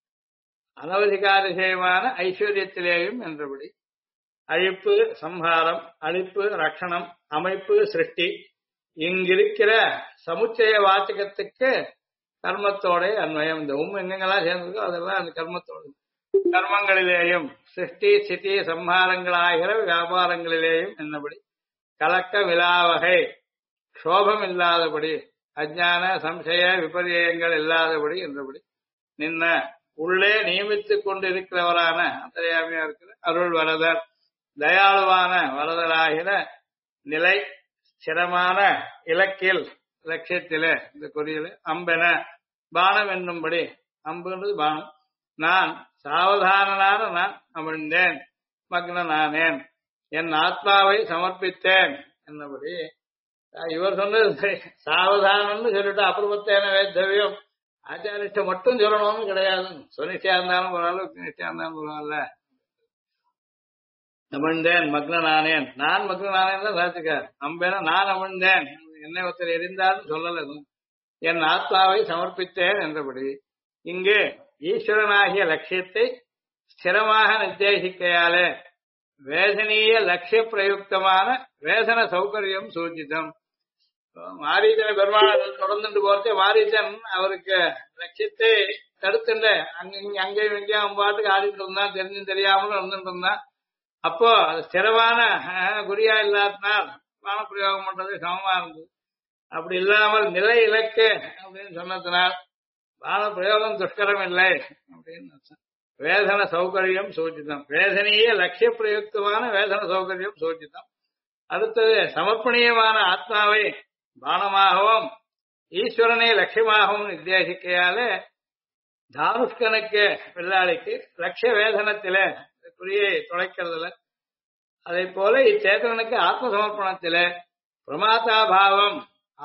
அனவதிகாரிசயமான ஐஸ்வர்யத்திலேயும் என்றபடி அழிப்பு சம்ஹாரம் அழிப்பு ரட்சணம் அமைப்பு சிருஷ்டி இங்கிருக்கிற சமுச்சய வாச்சகத்துக்கு கர்மத்தோட அன்வயம். இந்த எங்கெங்கெல்லாம் சேர்ந்திருக்கோ அதெல்லாம் அந்த கர்மத்தோடு கர்மங்களிலேயும் சிருஷ்டி ஸ்திதி சம்ஹாரங்களாகிற வியாபாரங்களிலேயும் என்னபடி கலக்க விலாவகை சோபம் இல்லாதபடி அஜ்ஞான சம்சய விபரியங்கள் இல்லாதபடி என்றபடி நின்ன உள்ளே நியமித்துக் கொண்டு இருக்கிறவரான அந்தர்யாமியா இருக்கிற அருள் வரதர் தயாளுவான வரதராகிற நிலை ஸ்திரமான இலக்கில் லட்சியத்திலே இந்த குறியில அம்பென பானம் என்னும்படி அம்புன்றது பானம் நான் சாவதானனான நான் அமிழ்ந்தேன் மக்னானேன் என் ஆத்மாவை சமர்ப்பித்தேன் என்னபடி இவர் சொன்னது சாவதானம்னு சொல்லிட்டு அப்புறமத்தேன வேத்தவியம் ஆச்சாரிஷ்ட மட்டும் சொல்லணும்னு கிடையாது சுனிஷ்டியா இருந்தாலும் ஓரளவுக்கு நிஷ்டியா இருந்தாலும் பரவாயில்ல அமிழ்ந்தேன் மக்னானேன் நான் மக்னானேன் தான் சாத்துக்கார் அம்பேன நான் அமிழ்ந்தேன் என்னை ஒருத்தர் எரிந்தாலும் சொல்லல என் ஆத்மாவை சமர்ப்பித்தேன் என்றபடி இங்கு ஈஸ்வரனாகிய லட்சியத்தை ஸ்திரமாக நிர்தேசிக்கையாலே வேதனீய லட்சிய பிரயுக்தமான வேதன சௌகரியம் சூச்சிதம் மாரீச்சனை பெருமாள் தொடர்ந்துட்டு போறதே மாரீச்சன் அவருக்கு லட்சியத்தை தடுத்துட்ட அங்கேயும் இங்கேயும் பாட்டுக்கு ஆடிட்டு இருந்தான் தெரிஞ்சும் தெரியாமலும் இருந்துட்டு இருந்தான் அப்போ அது ஸ்திரமான குறியா இல்லாதனால் பான பிரயோகம் பண்றது சமமா இருந்தது அப்படி இல்லாமல் நிலை இலக்கு அப்படின்னு சொன்னதுனால் பான பிரயோகம் துஷ்கரம் இல்லை அப்படின்னு வேதன சௌகரியம் சூச்சிதம் வேதனையே லட்சிய பிரயுக்தமான வேதன சௌகரியம் சூச்சிதம் அடுத்தது சமர்ப்பணியமான ஆத்மாவை பானமாகவும் ஈஸ்வரனை லட்சியமாகவும் நிர்தேசிக்கையாலே தானுஷ்கனுக்கு வெள்ளாளிக்கு லட்சிய வேதனத்திலே குறியை தொலைக்கிறதுல அதே போல இச்சேதனனுக்கு ஆத்ம சமர்ப்பணத்திலே பிரமாதாபாவம்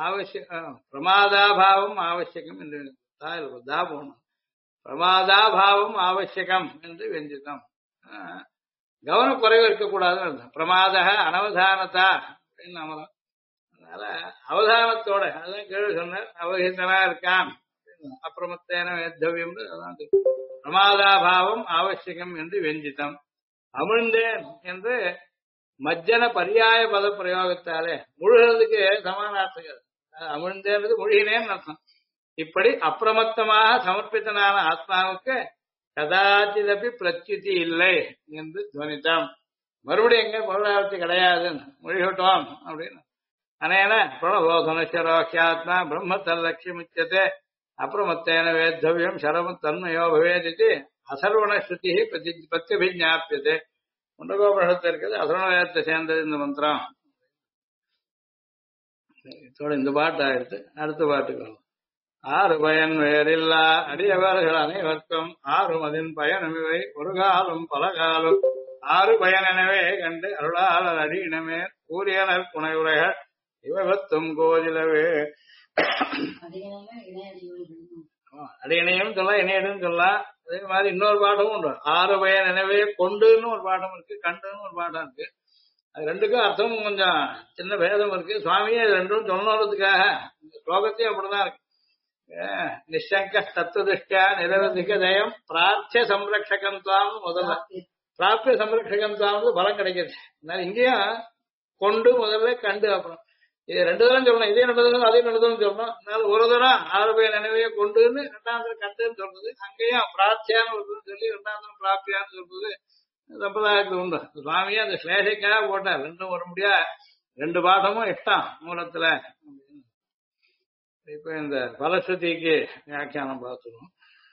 பிரமாதாபாவம் ஆவசியம் என்று போகணும் பிரமாதாபாவம் ஆவசியம் என்று வெஞ்சிதம் கவனக்குறைவு இருக்கக்கூடாதுன்னு பிரமாத அனவதானதா அப்படின்னு அமரம் அதனால அவதானத்தோட அதான் கேள்வி சொன்ன அவகிதனா இருக்கான் அப்பிரமத்தேன வேத்தவியம் அதான் பிரமாதாபாவம் ஆவசியம் என்று வெஞ்சிதம் அமிழ்ந்தேன் என்று மஜ்ஜன பரியாய பத பிரயோகத்தாலே முழுகிறதுக்கு சமானார்த்தங்கள் அமிழ்ந்தேன்றது முழுகினேன்னு அர்த்தம் இப்படி அப்பிரமத்தமாக சமர்ப்பித்தனான ஆத்மாவுக்கு கதாச்சிதப்பி பிரத்யுதி இல்லை என்று துவனித்தோம் மறுபடியும் எங்க பொருளாதாரத்து கிடையாதுன்னு மொழிகட்டோம் அப்படின்னு அனேன பிரணபோதனோக்கியாத்மா பிரம்மத்தல் லட்சியமுச்சதே அப்பிரமத்தேன வேத்தவியம் சரமம் தன்மயோ பவேதி அசர்வண ஸ்ருதி பிரத்யபிஜாபியதே முண்டகோபனிஷத்து இருக்குது அசர்வண வேதத்தை சேர்ந்தது இந்த மந்திரம் இதோட இந்த பாட்டு ஆயிடுத்து அடுத்த பாட்டுக்கு வரும் ஆறு பயன் வேறில்லா அடியவர்கள் அனைவருக்கும் ஆறும் அதன் பயனமிவை ஒரு காலம் பல காலம் ஆறு பயனெனவே கண்டு அருளாளர் அடியினமே கூறியனர் புனையுரைகள் இவத்தும் கோதிலவே அடியினையும் சொல்லலாம் இணையடும் சொல்லலாம் அதே மாதிரி இன்னொரு பாடமும் உண்டு ஆறு பயன் எனவே கொண்டுன்னு ஒரு பாடம் இருக்கு கண்டுன்னு ஒரு பாடம் இருக்கு அது ரெண்டுக்கும் அர்த்தமும் கொஞ்சம் சின்ன பேதம் இருக்கு சுவாமியே இது ரெண்டும் சொன்னதுக்காக இந்த ஸ்லோகத்தையும் அப்படிதான் இருக்கு நிஷங்க தத்துவதிஷ்டியா நிரவதிக தயம் பிரார்த்திய சம்ரக்ஷகம் தான் முதல்ல பிரார்த்திய சம்ரக்ஷகம் தான் பலம் கிடைக்குது அதனால இங்கேயும் கொண்டு முதல்ல கண்டு அப்புறம் இது ரெண்டு தரம் சொல்லணும் இதே ரெண்டு தரம் அதே ரெண்டு தரம் சொல்லணும் அதனால ஒரு தரம் ஆறு பேர் நினைவையே கொண்டுன்னு ரெண்டாம் தரம் கண்டுன்னு சொல்றது அங்கேயும் பிரார்த்தியான்னு சொல்லி ரெண்டாம் தரம் பிராப்தியான்னு சொல்றது சம்பிரதாயத்துக்கு உண்டு சுவாமியே அந்த ஸ்லேஷைக்காக போட்டார் ரெண்டும் வர முடியா ரெண்டு பாடமும் இஷ்டம் மூலத்துல இப்ப இந்த பலஸ்ருதிக்கு வியாக்கியானம் பார்த்துக்கணும்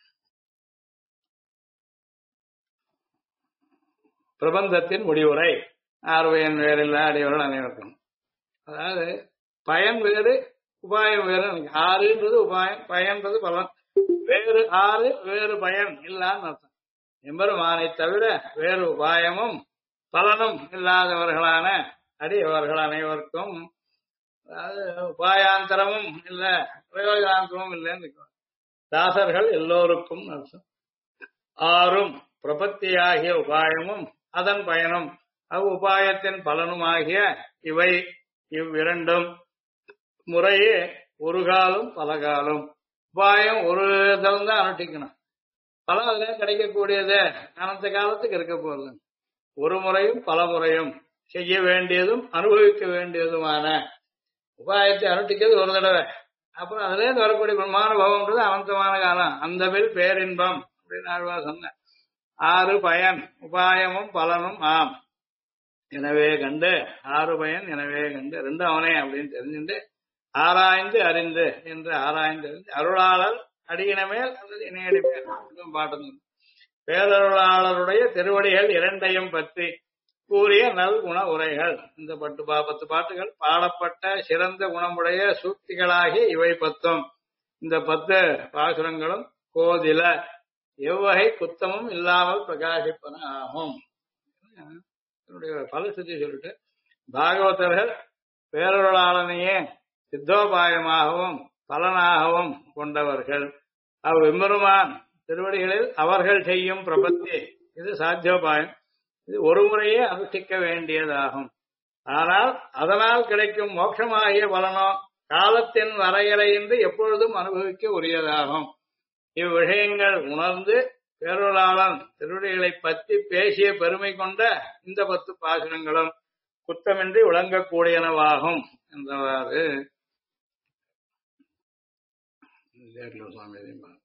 பிரபந்தத்தின் முடிவுரை ஆர்வையன் வேறில்லை அடியவர்கள் அனைவருக்கும் அதாவது பயன் வேறு உபாயம் வேறு ஆறுன்றது உபாயம் பயன்றது பலன் வேறு ஆறு வேறு பயன் இல்லான்னு அர்த்தம் எம்பெருமானை தவிர வேறு உபாயமும் பலனும் இல்லாதவர்களான அடியவர்கள் அனைவருக்கும் அதாவது உபாயாந்தரமும் இல்ல பிரயோஜனாந்தரமும் இல்லைன்னு தாசர்கள் எல்லோருக்கும் அர்த்தம் ஆறும் பிரபத்தியாகிய உபாயமும் அதன் பயனும் அவ் உபாயத்தின் பலனுமாகிய இவை இவ்விரண்டும் முறையே ஒரு காலம் பல காலம் உபாயம் ஒரு தரம் தான் அனுஷ்டிக்கணும் பல அதுல கிடைக்கக்கூடியது அனந்த காலத்துக்கு இருக்க போறது ஒரு முறையும் பல முறையும் செய்ய வேண்டியதும் அனுபவிக்க வேண்டியதுமான உபாயத்தை அனுஷ்டிக்கிறது ஒரு தடவை அப்புறம் அதுல இருந்து வரக்கூடிய பிரம்மாண பவம்ன்றது அனந்தமான காலம் அந்த பேர் பேரின்பம் அப்படின்னு ஆழ்வா சொன்ன ஆறு பயன் உபாயமும் பலனும் ஆம் எனவே கண்டு ஆறு பயன் எனவே கண்டு ரெண்டும் அவனே அப்படின்னு தெரிஞ்சுட்டு ஆராய்ந்து அறிந்து என்று ஆராய்ந்து அறிந்து அருளாளர் அடியினமேல் அல்லது இணையடி மேல் பாட்டு பேரருளாளருடைய திருவடிகள் இரண்டையும் பற்றி கூறிய நல்குண உரைகள். இந்த 10 பாட்டுகள் பாடப்பட்ட சிறந்த குணமுடைய சூக்திகளாகிய இவை 10. இந்த 10 பாசுரங்களும் கோதில எவ்வகை குத்தமும் இல்லாமல் பிரகாசிப்பன ஆகும். என்னுடைய பலசுத்தி சொல்லிட்டு பாகவதர்கள் பேரருளாளனையே சித்தோபாயமாகவும் பலனாகவும் கொண்டவர்கள். அவ்வெம்பெருமான் திருவடிகளில் அவர்கள் செய்யும் பிரபத்தி இது சாத்தியோபாயம். இது ஒரு முறையே அனுஷ்டிக்க வேண்டியதாகும். ஆனால் அதனால் கிடைக்கும் மோட்சமாகிய பலனோ காலத்தின் வரையறையின்றி எப்பொழுதும் அனுபவிக்க உரியதாகும். இவ்விஷயங்கள் உணர்ந்து பேரொருளாளன் திருவடிகளை பற்றி பேசிய பெருமை கொண்ட இந்த 10 பாசுரங்களும் குற்றமின்றி விளங்கக்கூடியனவாகும் என்றவாறு சுவாமி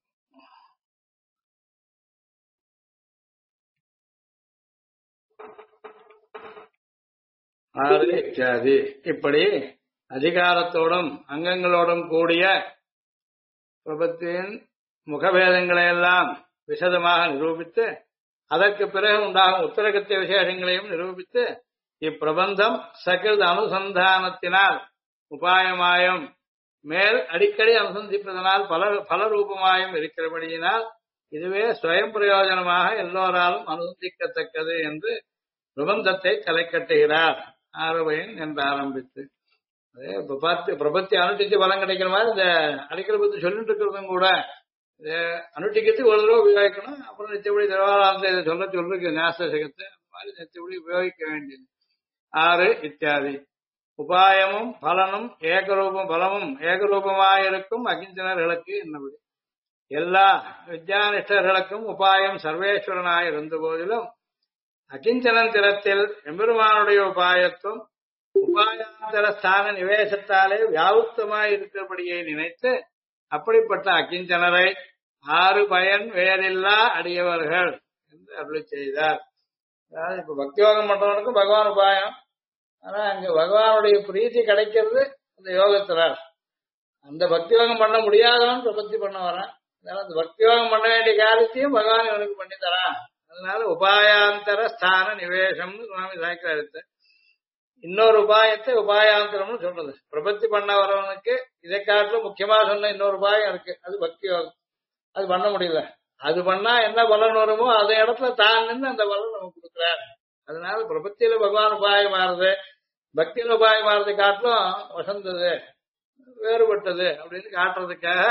ஆறு இத்தியாதி. இப்படி அதிகாரத்தோடும் அங்கங்களோடும் கூடிய பிரபத்தியின் முகபேதங்களை எல்லாம் விசதமாக நிரூபித்து அதற்கு பிறகு உண்டாகும் உத்தரகத்திய விசேஷங்களையும் நிரூபித்து இப்பிரபந்தம் சகிருத அனுசந்தானத்தினால் உபாயமாயும் மேல் அடிக்கடி அனுசந்திப்பதனால் பல ரூபமாயும் இருக்கிறபடியினால் இதுவே ஸ்வயம் பிரயோஜனமாக எல்லோராலும் அனுசந்திக்கத்தக்கது என்று பிரபந்தத்தை தலைக்கட்டுகிறார். ஆறுபயன் என்று ஆரம்பித்து அதே பிரபத்தி அனுஷ்டிச்சு பலம் கிடைக்கிற மாதிரி இந்த அடிக்கடி பத்தி சொல்லிட்டு இருக்கிறதும் கூட அனுஷ்டிக்கிறதுக்கு ஒரு தடவை உபயோகிக்கணும். அப்புறம் நித்தியபடி தேவாலயத்தை இதை சொல்லிருக்கு ஞாசகத்தை அந்த மாதிரி நித்தியபடி உபயோகிக்க வேண்டியது. ஆறு இத்தியாதி. உபாயமும் பலனும் பலமும் ஏகரூபமாயிருக்கும் அகிஞ்சனர்களுக்கு என்னபடி எல்லா வித்யானிஷ்டர்களுக்கும் உபாயம் சர்வேஸ்வரனாய் இருந்த போதிலும் அகிஞ்சனன் திறத்தில் எம்பெருமானுடைய உபாயத்துவம் உபாயாந்தர ஸ்தான நிவேசத்தாலே வியாவுத்தமாய் இருக்கிறபடியை நினைத்து அப்படிப்பட்ட அகிஞ்சனரை ஆறு பயன் வேறில்லா அடியவர்கள் என்று அருளி செய்தார். அதாவது இப்ப பக்தியோகம் பண்றவனுக்கும் பகவான் உபாயம். ஆனா அங்க பகவானுடைய பிரீத்தி கிடைக்கிறது அந்த யோகத்தினார். அந்த பக்தியோகம் பண்ண முடியாதவன் பிரபத்தி பண்ண வரான். அதனால அந்த பக்தியோகம் பண்ண வேண்டிய காரியத்தையும் பகவான் இவனுக்கு பண்ணி தரான். அதனால உபாயாந்தர ஸ்தான நிவேசம்னு சுவாமி சாய்க்கிறாரு. இன்னொரு உபாயத்தை உபாயாந்தரம்னு சொல்றது. பிரபத்தி பண்ண வரவனுக்கு இதை காட்டிலும் முக்கியமா சொன்ன இன்னொரு உபாயம் இருக்கு. அது பக்தி யோகம். அது பண்ண முடியல. அது பண்ணா என்ன பலன் வருமோ அந்த இடத்துல தான் நின்று அந்த பலன் நமக்கு கொடுக்குறாரு. அதனால பிரபத்தியில பகவான் உபாயம் மாறுது, பக்தியில உபாயம் மாறுது காட்டிலும் வசந்தது வேறுபட்டது அப்படின்னு காட்டுறதுக்காக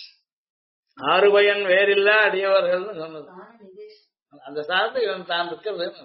ஆறு பயன் வேறில்ல அடியவர்கள்னு சொன்னது. அந்த ஸ்தானத்தை இவன் தான் இருக்கிறதுன்னு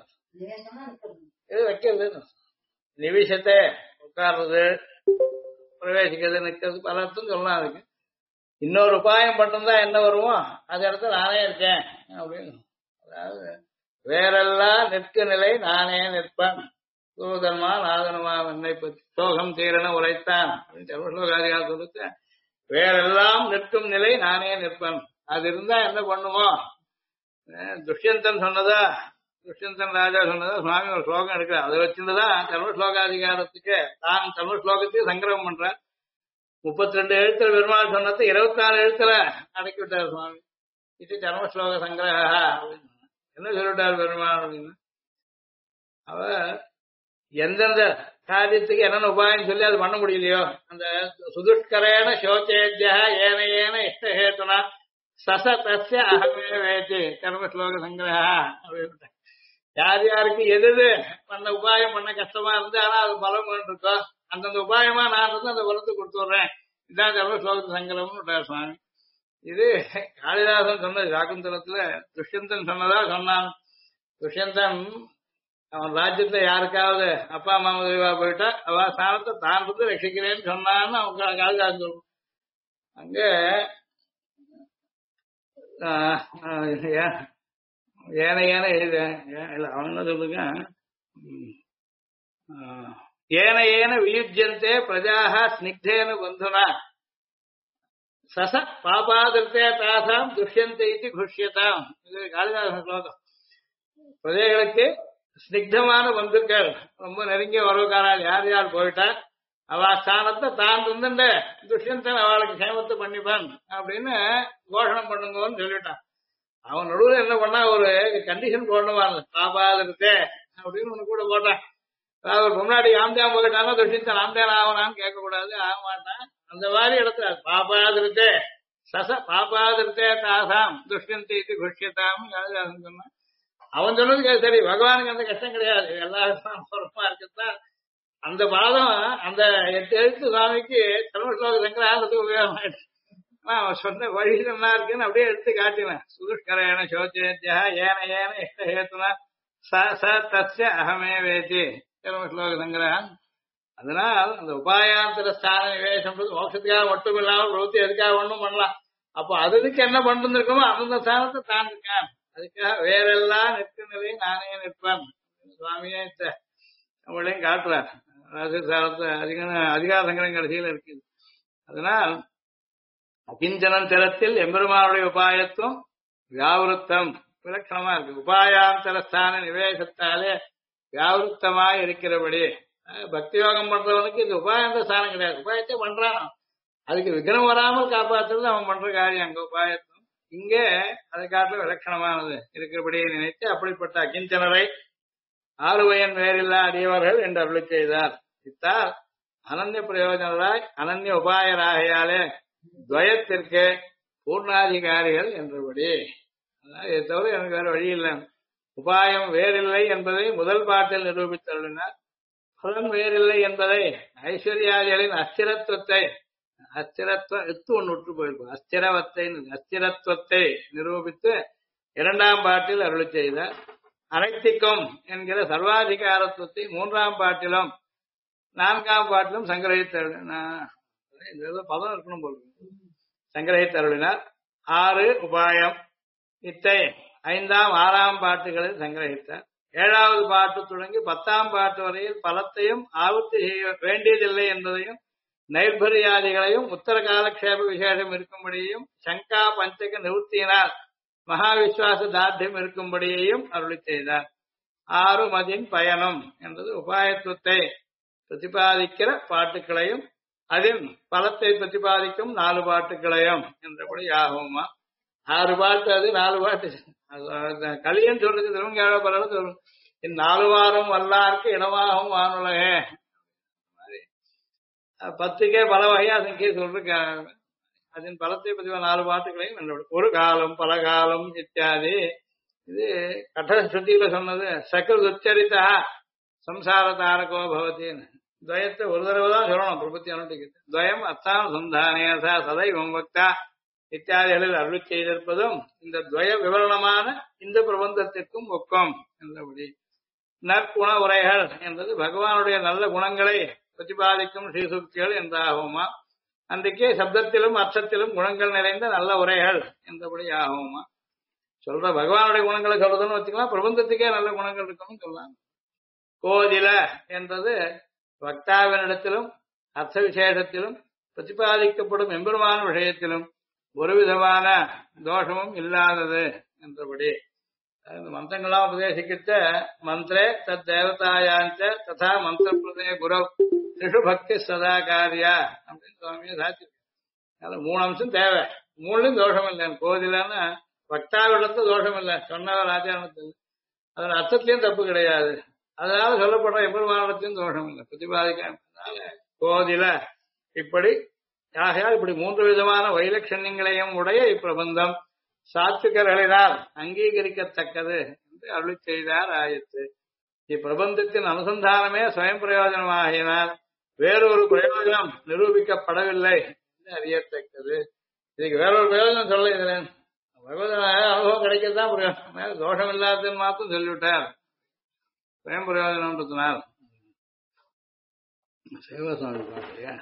இது வைக்கிறதுன்னு நிவிஷத்தை உட்கார்றது பிரவேசிக்கிறது நிற்கிறது பல அர்த்தம் சொல்லலாம். அதுக்கு இன்னொரு உபாயம் பண்ணிருந்தா என்ன வருமோ அது இடத்துல நானே இருக்கேன் அப்படின்னு. அதாவது வேறெல்லாம் நிற்க நிலை நானே நிற்பேன் சோதர்மா நாதனமா என்னை பற்றி சோகம் தீரன உரைத்தான் சர்வஸ்லோகாதிகார சொல்லிட்டு வேறெல்லாம் நிற்கும் நிலை நானே நிற்பேன். அது இருந்தா என்ன பண்ணுமோ துஷ்யந்தன் சொன்னதா துஷ்யந்தன் ராஜா சொன்னதா சுவாமி ஒரு ஸ்லோகம் எடுக்கிறார். அதை வச்சுட்டுதான் சர்வஸ்லோகாதிகாரத்துக்கு தான் சர்வஸ்லோகத்தையும் சங்கிரகம் பண்றார். 32 எழுத்துல பெருமாள் சொன்னது 24 எழுத்துல அடக்கி விட்டார் சுவாமி. இது சர்மஸ்லோக சங்கிரக அப்படின்னு என்ன சொல்லிவிட்டார் பெருமாள் அப்படின்னு. அவர் எந்தெந்த காரியத்துக்கு என்னென்ன உபாயம் சொல்லி அது பண்ண முடியலையோ அந்த சுதுஷ்கரேன சோச்சேத்யா ஏன ஏன இஷ்டஹேத்துனா சச தஸ்ய அகமே வேதி கர்மஸ்லோக சங்கிரக அப்படின்னு. யார் யாருக்கு எது பண்ண உபாயம் பண்ண கஷ்டமா இருந்து ஆனா அது பலம் இருக்கோ அந்தந்த உபாயமா நான் இருந்து அந்த பலத்தை கொடுத்து விடுறேன். இதான் கர்மஸ்லோகத்து சங்கிரகம்னு விட்டார் சுவாமி. இது காளிதாசன் சொன்னது. சாகுந்தலத்துல துஷ்யந்தன் சொன்னதா சொன்னான். துஷ்யந்தன் அவன் ராஜ்யத்துல யாருக்காவது அப்பா அம்மா உதவியா போயிட்டா அவ ஸ்தானத்தை தான் இருந்து ரட்சிக்கிறேன்னு சொன்னான்னு அவங்க காளிதாசன் சொல்லணும். அங்க ஏன ஏன எழுத இல்ல அவன் என்ன சொல்லுங்க ஏன ஏன வியுஜ்யந்தே பிரஜாக ஸ்னிக்தேன பந்துனா சச பாபாதிருத்தே தாசாம் துஷ்யந்தை குஷ்யதாம். இது காளிதாசன் ஸ்லோகம். பிரஜைகளுக்கு ஸ்னிக்தமான பந்துக்கள் ரொம்ப நெருங்கிய உறவுக்காரால் யார் யார் போயிட்டா அவ ஸ்தானத்தை தான் இருந்துட்டு துஷ்யந்தன் அவளுக்கு சேமத்தை பண்ணிப்பான் அப்படின்னு கோஷணம் பண்ணுங்கன்னு சொல்லிட்டான். அவன் நடுவில் என்ன பண்ணா ஒரு கண்டிஷன் போடணுவான், பாபாதிருத்தே அப்படின்னு ஒண்ணு கூட போட்டான். அதாவது ஒரு முன்னாடி ஆம்தியான் போயிட்டாலும் துஷ்யந்தன் ஆம்தியான் ஆகணான்னு கேட்கக்கூடாது, ஆக மாட்டான். அந்த மாதிரி இடத்துல பாபாதிருத்தே சச பாபாதிருத்தே தாசாம் துஷ்யந்தி குஷ்யதாம் சொன்னான். அவன் சொன்னதுக்கு சரி, பகவானுக்கு அந்த கஷ்டம் கிடையாது, எல்லா பொறுப்பா இருக்குதான். அந்த பாதம் அந்த 8 எழுத்து சுவாமிக்கு திருமண சங்கராலத்துக்கு உபயோகமாயிடுச்சு. அவன் சொன்ன வழி என்ன இருக்குன்னு அப்படியே எடுத்து காட்டினேன். சுதுஷ்கரேன சோச்சேத்தியா ஏன ஏன ஹேத்துனா ச தஸ்ய அகமே வேதி திருமண சங்கரன். அதனால் அந்த உபாயாந்தர ஸ்தான நிவேசம் மோட்சத்துக்காக மட்டும் இல்லாமல் பிரவൃத்தி எதுக்காக ஒண்ணும் பண்ணலாம். அப்போ அதுக்கு என்ன பண்ணிருக்கோமோ அந்தந்த ஸ்தானத்தை தான் இருக்கான். அதுக்காக வேறெல்லாம் நிற்க நிலை நானே நிற்பேன் சுவாமியே நம்மளையும் காட்டுறார். அதிகார சங்கரம் கடைசியில் இருக்குது. அதனால் அகிஞ்சனம் திறத்தில் எம்பெருமானுடைய உபாயத்துவம் வியாவிருத்தம் விலட்சணமா இருக்கு. உபாயாந்தர ஸ்தான நிவேசத்தாலே வியாவிருத்தமாய் இருக்கிறபடி பக்தி யோகம் பண்றவனுக்கு இந்த உபாயாந்தர ஸ்தானம் கிடையாது. உபாயத்தை பண்றான், அதுக்கு விக்னம் வராமல் காப்பாற்றுறது அவன் பண்ற காரியம். அங்க உபாயத்துவம் இங்கே அதை காட்டில விலட்சணமானது இருக்கிறபடியை நினைத்து அப்படிப்பட்ட அகிஞ்சனரை ஆறுவயன் வேறில்லா அடியவர்கள் என்று அருளி செய்தார். இத்தால் அனன்ய பிரயோஜனராய் அனன்ய உபாயராகையாலே துவயத்திற்கு பூர்ணாதிகாரிகள் என்றபடி. இதை தவிர எனக்கு வேற வழி இல்லை. உபாயம் வேறில்லை என்பதை முதல் பாட்டில் நிரூபித்தருளினார். பலன் வேறில்லை என்பதை ஐஸ்வர்யாதிகளின் அஸ்திரத்துவத்தை ஒன்று விட்டு போயிருக்கும், அஸ்திரத்துவத்தை நிரூபித்து 2ஆம் பாட்டில் அருளி செய்தார். அனைத்திக்கும் என்கிற சர்வாதிகாரத்துவத்தை 3ஆம் பாட்டிலும் 4ஆம் பாட்டிலும் சங்கிரகித்தருளினார். பதம் இருக்கணும் போல சங்கிரகித்தருளினார். 6 உபாயம் இத்தை 5ஆம் 6ஆம் பாட்டுகளில் சங்கிரகித்தார். 7வது பாட்டு தொடங்கி 10ஆம் பாட்டு வரையில் பலத்தையும் ஆவர்த்தி செய்ய வேண்டியதில்லை என்பதையும் நைர்பரியாதிகளையும் உத்தர காலக்ஷேப விசேஷம் இருக்கும்படியையும் சங்கா பஞ்சக நிவர்த்தியினால் மகாவிஸ்வாச தார்டியம் இருக்கும்படியையும் அருளி செய்தார். 6 மதியின் பயணம் என்பது உபாயத்துவத்தை பிரதிபாதிக்கிற பாட்டுக்களையும் அதில் பலத்தை பிரதிபாதிக்கும் 4 பாட்டுக்களையும் என்றபடி ஆகுமா. 6 பாட்டு அது 4 பாட்டு கலியன் சொல்றது திருவங்காழ பரவ சொல்லும். 4 வாரம் வல்லாருக்கு இடமாகவும் வானுலகே 10க்கே பல வகையா சங்கே சொல்றாங்க. அதன் பலத்தை பற்றி 4 பாட்டுகளையும் ஒரு காலம் பல காலம் இத்தியாதி. இது கட்டஸ்ருதியில சொன்னது. சக்கர உச்சரித்தா சம்சார தாரகோ பவத்தின்னு துவயத்தை ஒரு தடவை தான் சொல்லணும். பிரபத்தி அனுட்டிக்கிட்டு துவயம் அத்தாம் சந்தானேசா சதைவம் வக்தா இத்தியாதிகளில் அருளி செய்திருப்பதும் இந்த துவய விவரணமான இந்த பிரபந்தத்திற்கும் ஒக்கம் என்றபடி. நற்குண உரைகள் என்பது பகவானுடைய நல்ல குணங்களை பிரதிபாதிக்கும் ஸ்ரீசுக்திகள் என்றாகுமா. அன்றைக்கே சப்தத்திலும் அர்த்தத்திலும் குணங்கள் நிறைந்த நல்ல உரைகள் என்றபடி ஆகுமா. சொல்ற பகவானுடைய குணங்களை சொல்றதுன்னு வச்சுக்கலாம், பிரபந்தத்துக்கே நல்ல குணங்கள் இருக்கணும்னு சொல்லலாம். கோதில என்றது வக்தாவினிடத்திலும் அர்த்த விசேஷத்திலும் பிரதிபாதிக்கப்படும் எம்பெருமான விஷயத்திலும் ஒரு விதமான தோஷமும் இல்லாதது என்றபடி. மந்திரங்களாம் உபதேசிக்கிட்ட மந்திரே தத் தேவதாயாஞ்ச ததா மந்திர பிரதே குரு திஷு பக்தி சதா காரியா அப்படின்னு சுவாமியை சாத்திருக்காரு. 3 அம்சம் தேவை, 3லையும் தோஷம் இல்லை. கோதிலன்னா வக்தாவிடத்து தோஷம் இல்லை, சொன்னவர் ஆச்சாரணத்தில் அதன் அர்த்தத்திலையும் தப்பு கிடையாது. அதனால சொல்லப்படுற எம்பெருமானிடத்தையும் தோஷம் இல்லை, பிரதிபாதிக்க. கோதில இப்படி ஆகையால் இப்படி 3 விதமான வைலட்சண்யங்களையும் உடைய இப்பிரபந்தம் சாத்விகர்களினால் அங்கீகரிக்கத்தக்கது என்று அருளி செய்தார் ஆயத்து. இப்பிரபந்தத்தின் அனுசந்தானமே சுயம் பிரயோஜனமாகினால் வேறொரு பிரயோஜனம் நிரூபிக்கப்படவில்லை என்று அறியத்தக்கது. இதுக்கு வேறொரு பிரயோஜனம் சொல்ல இதுல அனுபவம் கிடைக்கத்தான் பிரயோஜனம், தோஷம் இல்லாததுன்னு மாத்திரம் சொல்லிவிட்டார். சுயம் பிரயோஜனம்ன்றதுனால் சிவசுவாமி பாட்டியா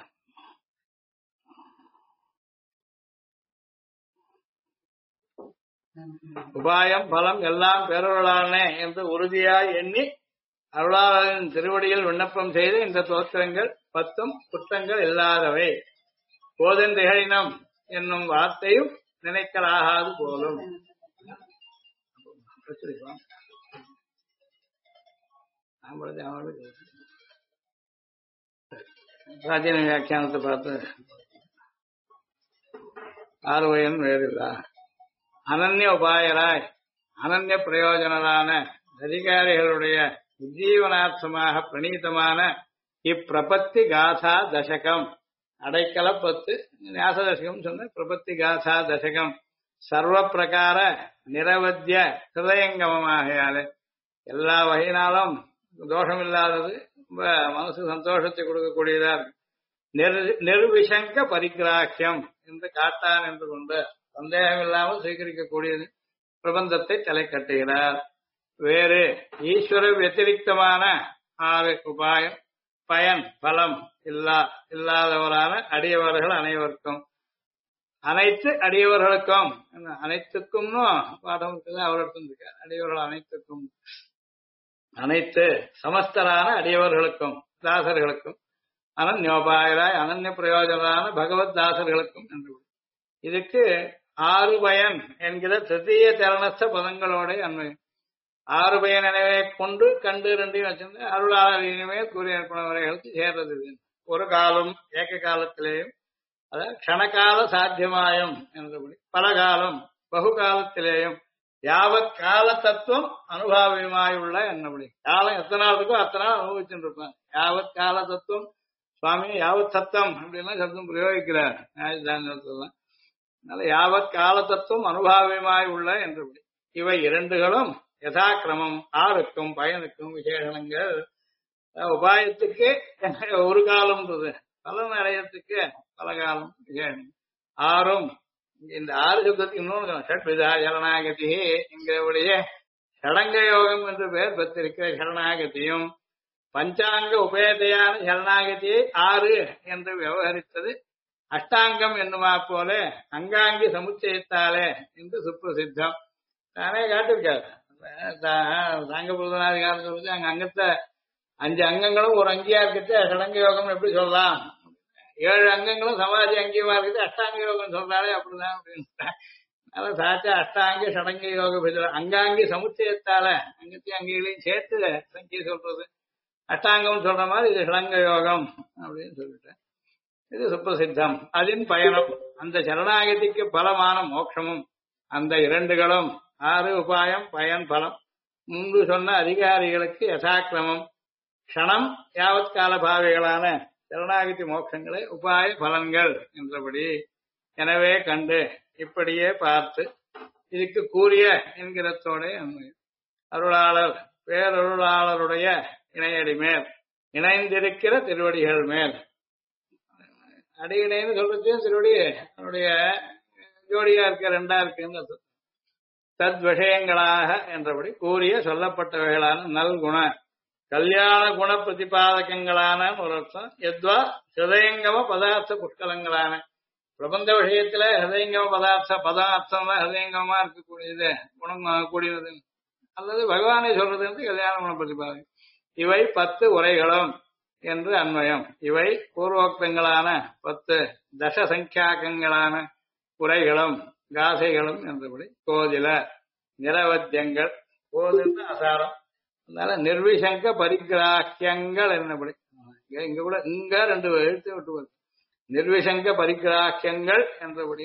உபாயம் பலம் எல்லாம் பேரருளானே என்று உறுதியாய் எண்ணி அருளாளரின் திருவடியில் விண்ணப்பம் செய்து இந்த தோத்திரங்கள் 10 குற்றங்கள் இல்லாதவை. போதென்றிகளினம் என்னும் வார்த்தையும் நினைக்கலாகாது போலும். நான் படிச்ச அவனுக்கு பிராச்சீன வியாக்கியானத்தை பார்த்து ஆறுவயன் வேறுதா அனன்ய உபாயராய் அனன்ய பிரயோஜனரான அதிகாரிகளுடைய உஜ்ஜீவனார்த்தமாக பிரணீதமான இப்பிரபத்தி காதா தசகம் அடைக்கல பத்து ஞாச தசகம் சொன்ன பிரபத்தி காதா தசகம் சர்வ பிரகார நிரவத்திய ஹிருதயங்கமமாகையாலே எல்லா வகையினாலும் தோஷம் இல்லாதது ரொம்ப மனசு சந்தோஷத்தை கொடுக்கக்கூடியதா இருக்கு. நிர்விசங்க பரிகிராக்கியம் என்று காட்டான் என்று கொண்டு சந்தேகம் இல்லாமல் சுவீகரிக்கக்கூடியது பிரபந்தத்தை தலை கட்டுகிறார். வேறு ஈஸ்வர வத்திரிக்தமான 6 உபாயம் பயன் பலம் இல்லாதவரான அடியவர்கள் அனைவருக்கும் அனைத்து அடியவர்களுக்கும் அனைத்துக்கும்னு பாடம் இருக்குது அவர் எடுத்திருக்கார். அடியவர்கள் அனைத்துக்கும் அனைத்து சமஸ்தரான அடியவர்களுக்கும் தாசர்களுக்கும் அனன்யோபாயராய் அனன்ய பிரயோஜனரான பகவத் தாசர்களுக்கும் என்று இதுக்கு 6 பயன் என்கிற திருத்தீய தரணஸ்த பதங்களோட அன்வயம் 6 பயன் எனவே கொண்டு கண்டு 2 வச்சிருந்து அருளாளர் இனிமே கூறிய ஏற்பனவர்களுக்கு சேர்றது. ஒரு காலம் ஏக காலத்திலேயும் அதாவது க்ஷணகால சாத்தியமாயும் என்றபடி பல காலம் பகுகாலத்திலேயும் யாவத் கால தத்துவம் அனுபவமாயுள்ள என்னபடி காலம் எத்தனை நாள் இருக்கோ அத்தனை நாள் அனுபவிச்சுட்டு இருப்பான். யாவத் கால தத்துவம் சுவாமி யாவத் சத்தம் அப்படின்னா சத்தம் பிரயோகிக்கிறார் நியாயதானத்துலாம். அதனால யாவத் கால தத்துவம் அனுபவமாய் உள்ள என்றபடி இவை 2களும் யதாக்கிரமம் 6க்கும் பயனுக்கும் விசேஷணங்கள். உபாயத்துக்கு ஒரு காலம்ன்றது பலன் அடையத்துக்கு பல காலம் விசேஷம். 6ம் இந்த 6 சப்தத்துக்கு இன்னொன்று ஷட்விதா சரணாகதி என்கிறபடியே ஷடங்க யோகம் என்று பெயர் பெற்றிருக்கிற சரணாகதியும் பஞ்சாங்க உபேதையான சரணாகதியை 6 என்று விவகரித்தது அஷ்டாங்கம் என்னுமா போல அங்காங்கி சமுச்சயத்தாலே என்று சுப்பிரசித்தம். தானே காட்டிருக்காரு சாங்க பிரதனாதிகாரம் சொல்றது அங்க அங்கத்தை 5 அங்கங்களும் ஒரு அங்கியா இருக்கிறது ஷடங்க யோகம் எப்படி சொல்லலாம், 7 அங்கங்களும் சமாதி அங்கியமா இருக்குது அஷ்டாங்க யோகம் சொல்றாலே அப்படிதான் அப்படின்னு சாச்சா அஷ்டாங்க ஷடங்க யோக அங்காங்கி சமுச்சயத்தால அங்கத்தையும் அங்கிகளையும் சேர்த்து சங்கிய சொல்றது அஷ்டாங்கம் சொல்ற மாதிரி இது ஷடங்க யோகம் அப்படின்னு சொல்லிட்டேன். இது சுப்பிரசித்தம். அதன் பயணம் அந்த சரணாகதிக்கு பலமான மோட்சமும் அந்த 2களும் 6 உபாயம் பயன் பலம் முன்பு சொன்ன அதிகாரிகளுக்கு யசாக்கிரமம் க்ஷணம் யாவத் கால பாவைகளான சரணாகதி மோட்சங்களே உபாய பலன்கள் என்றபடி எனவே கண்டு இப்படியே பார்த்து இதுக்கு கூறிய என்கிறதோட அருளாளர் பேரருளாளருடைய இணையடி மேல் இணைந்திருக்கிற திருவடிகள் மேல் அடி இணைன்னு சொல்றதையும் திருவடி அவனுடைய ஜோடியா இருக்க 2ஆ இருக்குன்னு தத் விஷயங்களாக என்றபடி கூறிய சொல்லப்பட்டவைகளான நல்குண கல்யாண குண பிரதிபாதகங்களான ஒரு அர்த்தம். எத்வா ஹிருதயங்கம பதார்த்த புஷ்கலங்களான பிரபந்த விஷயத்துல ஹிருதயங்கம பதார்த்தம் தான் ஹிருதயங்கமா இருக்கக்கூடியது குணம் கூடியது அல்லது பகவானை சொல்றது கல்யாண குண பிரதிபாதகம். இவை 10 உரைகளும் என்று அன்வயம். இவை பூர்வோக்தங்களான 10 தசசங்கியாக்கங்களான உரைகளும் காசைகளும் என்றபடி கோதில நிரவத்தியங்கள் கோதில் அசாரம் அதனால நிர்விசங்க பரிகிராக்கியங்கள் என்னபடி இங்க கூட இங்க 2 எழுத்து விட்டு வருது நிர்விசங்க பரிகிராக்கியங்கள் என்றபடி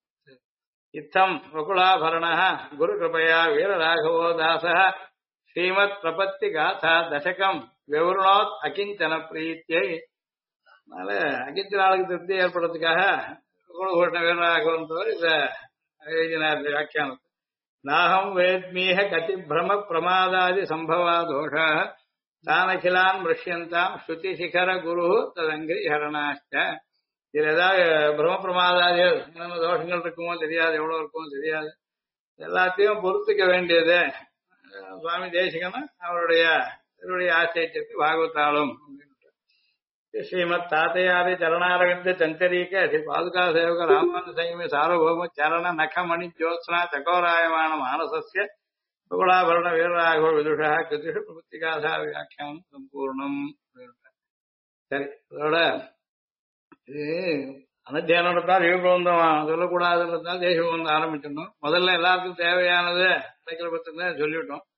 இத்தம் வகுலாபரண குரு கிருபையா வீரராகவோ தாச ஸ்ரீமத் பிரபத்தி காதா தசகம் விவருணோத் அகிஞ்சன பிரீத்தியை. அதனால அகிஞ்சனாளுக்கு திருப்தி ஏற்படுறதுக்காக வீரராகவன் இத எழுதினார் வியாக்கியானத்தை. நாகம் வேத்மீக கதி பிரம பிரமாதாதி சம்பவா தோஷ தானகிலான் மிருஷ்யந்தாம் ஸ்ருதி சிகர குரு ததங்கிரி ஹரணாச்ச. இதுல ஏதாவது பிரம்ம பிரமாதாதிகள் என்னென்ன தோஷங்கள் இருக்குமோ தெரியாது, எவ்வளவு இருக்குமோ தெரியாது, எல்லாத்தையும் பொறுத்துக்க வேண்டியது சுவாமி தேசிகனும் அவருடைய ஆச்சரியத்திற்கு பாகவத்தாலும். ஸ்ரீமத் தாத்தையாதி சரணாரவிந்த சந்தரீக ஸ்ரீ பாதுகா சேவக ராமானு சைமி சார்வபௌம சரண நகமணி ஜோத்ஸ்னா சகோராயமான மானசஸ்ய பகுலாபரண வீரராகவ விதுஷா கிருதிஷு பிரபத்திகாசா வியாக்கியானம் சம்பூர்ணம். சரி, அதோட இது அனத்தியானோடத்தான் சிவபிரபந்தம் சொல்லக்கூடாதுன்றதுதான் தேசிய பிரபந்தம் ஆரம்பிச்சிருந்தோம். முதல்ல எல்லாருக்கும் தேவையானது பத்திரம் சொல்லிவிட்டோம்.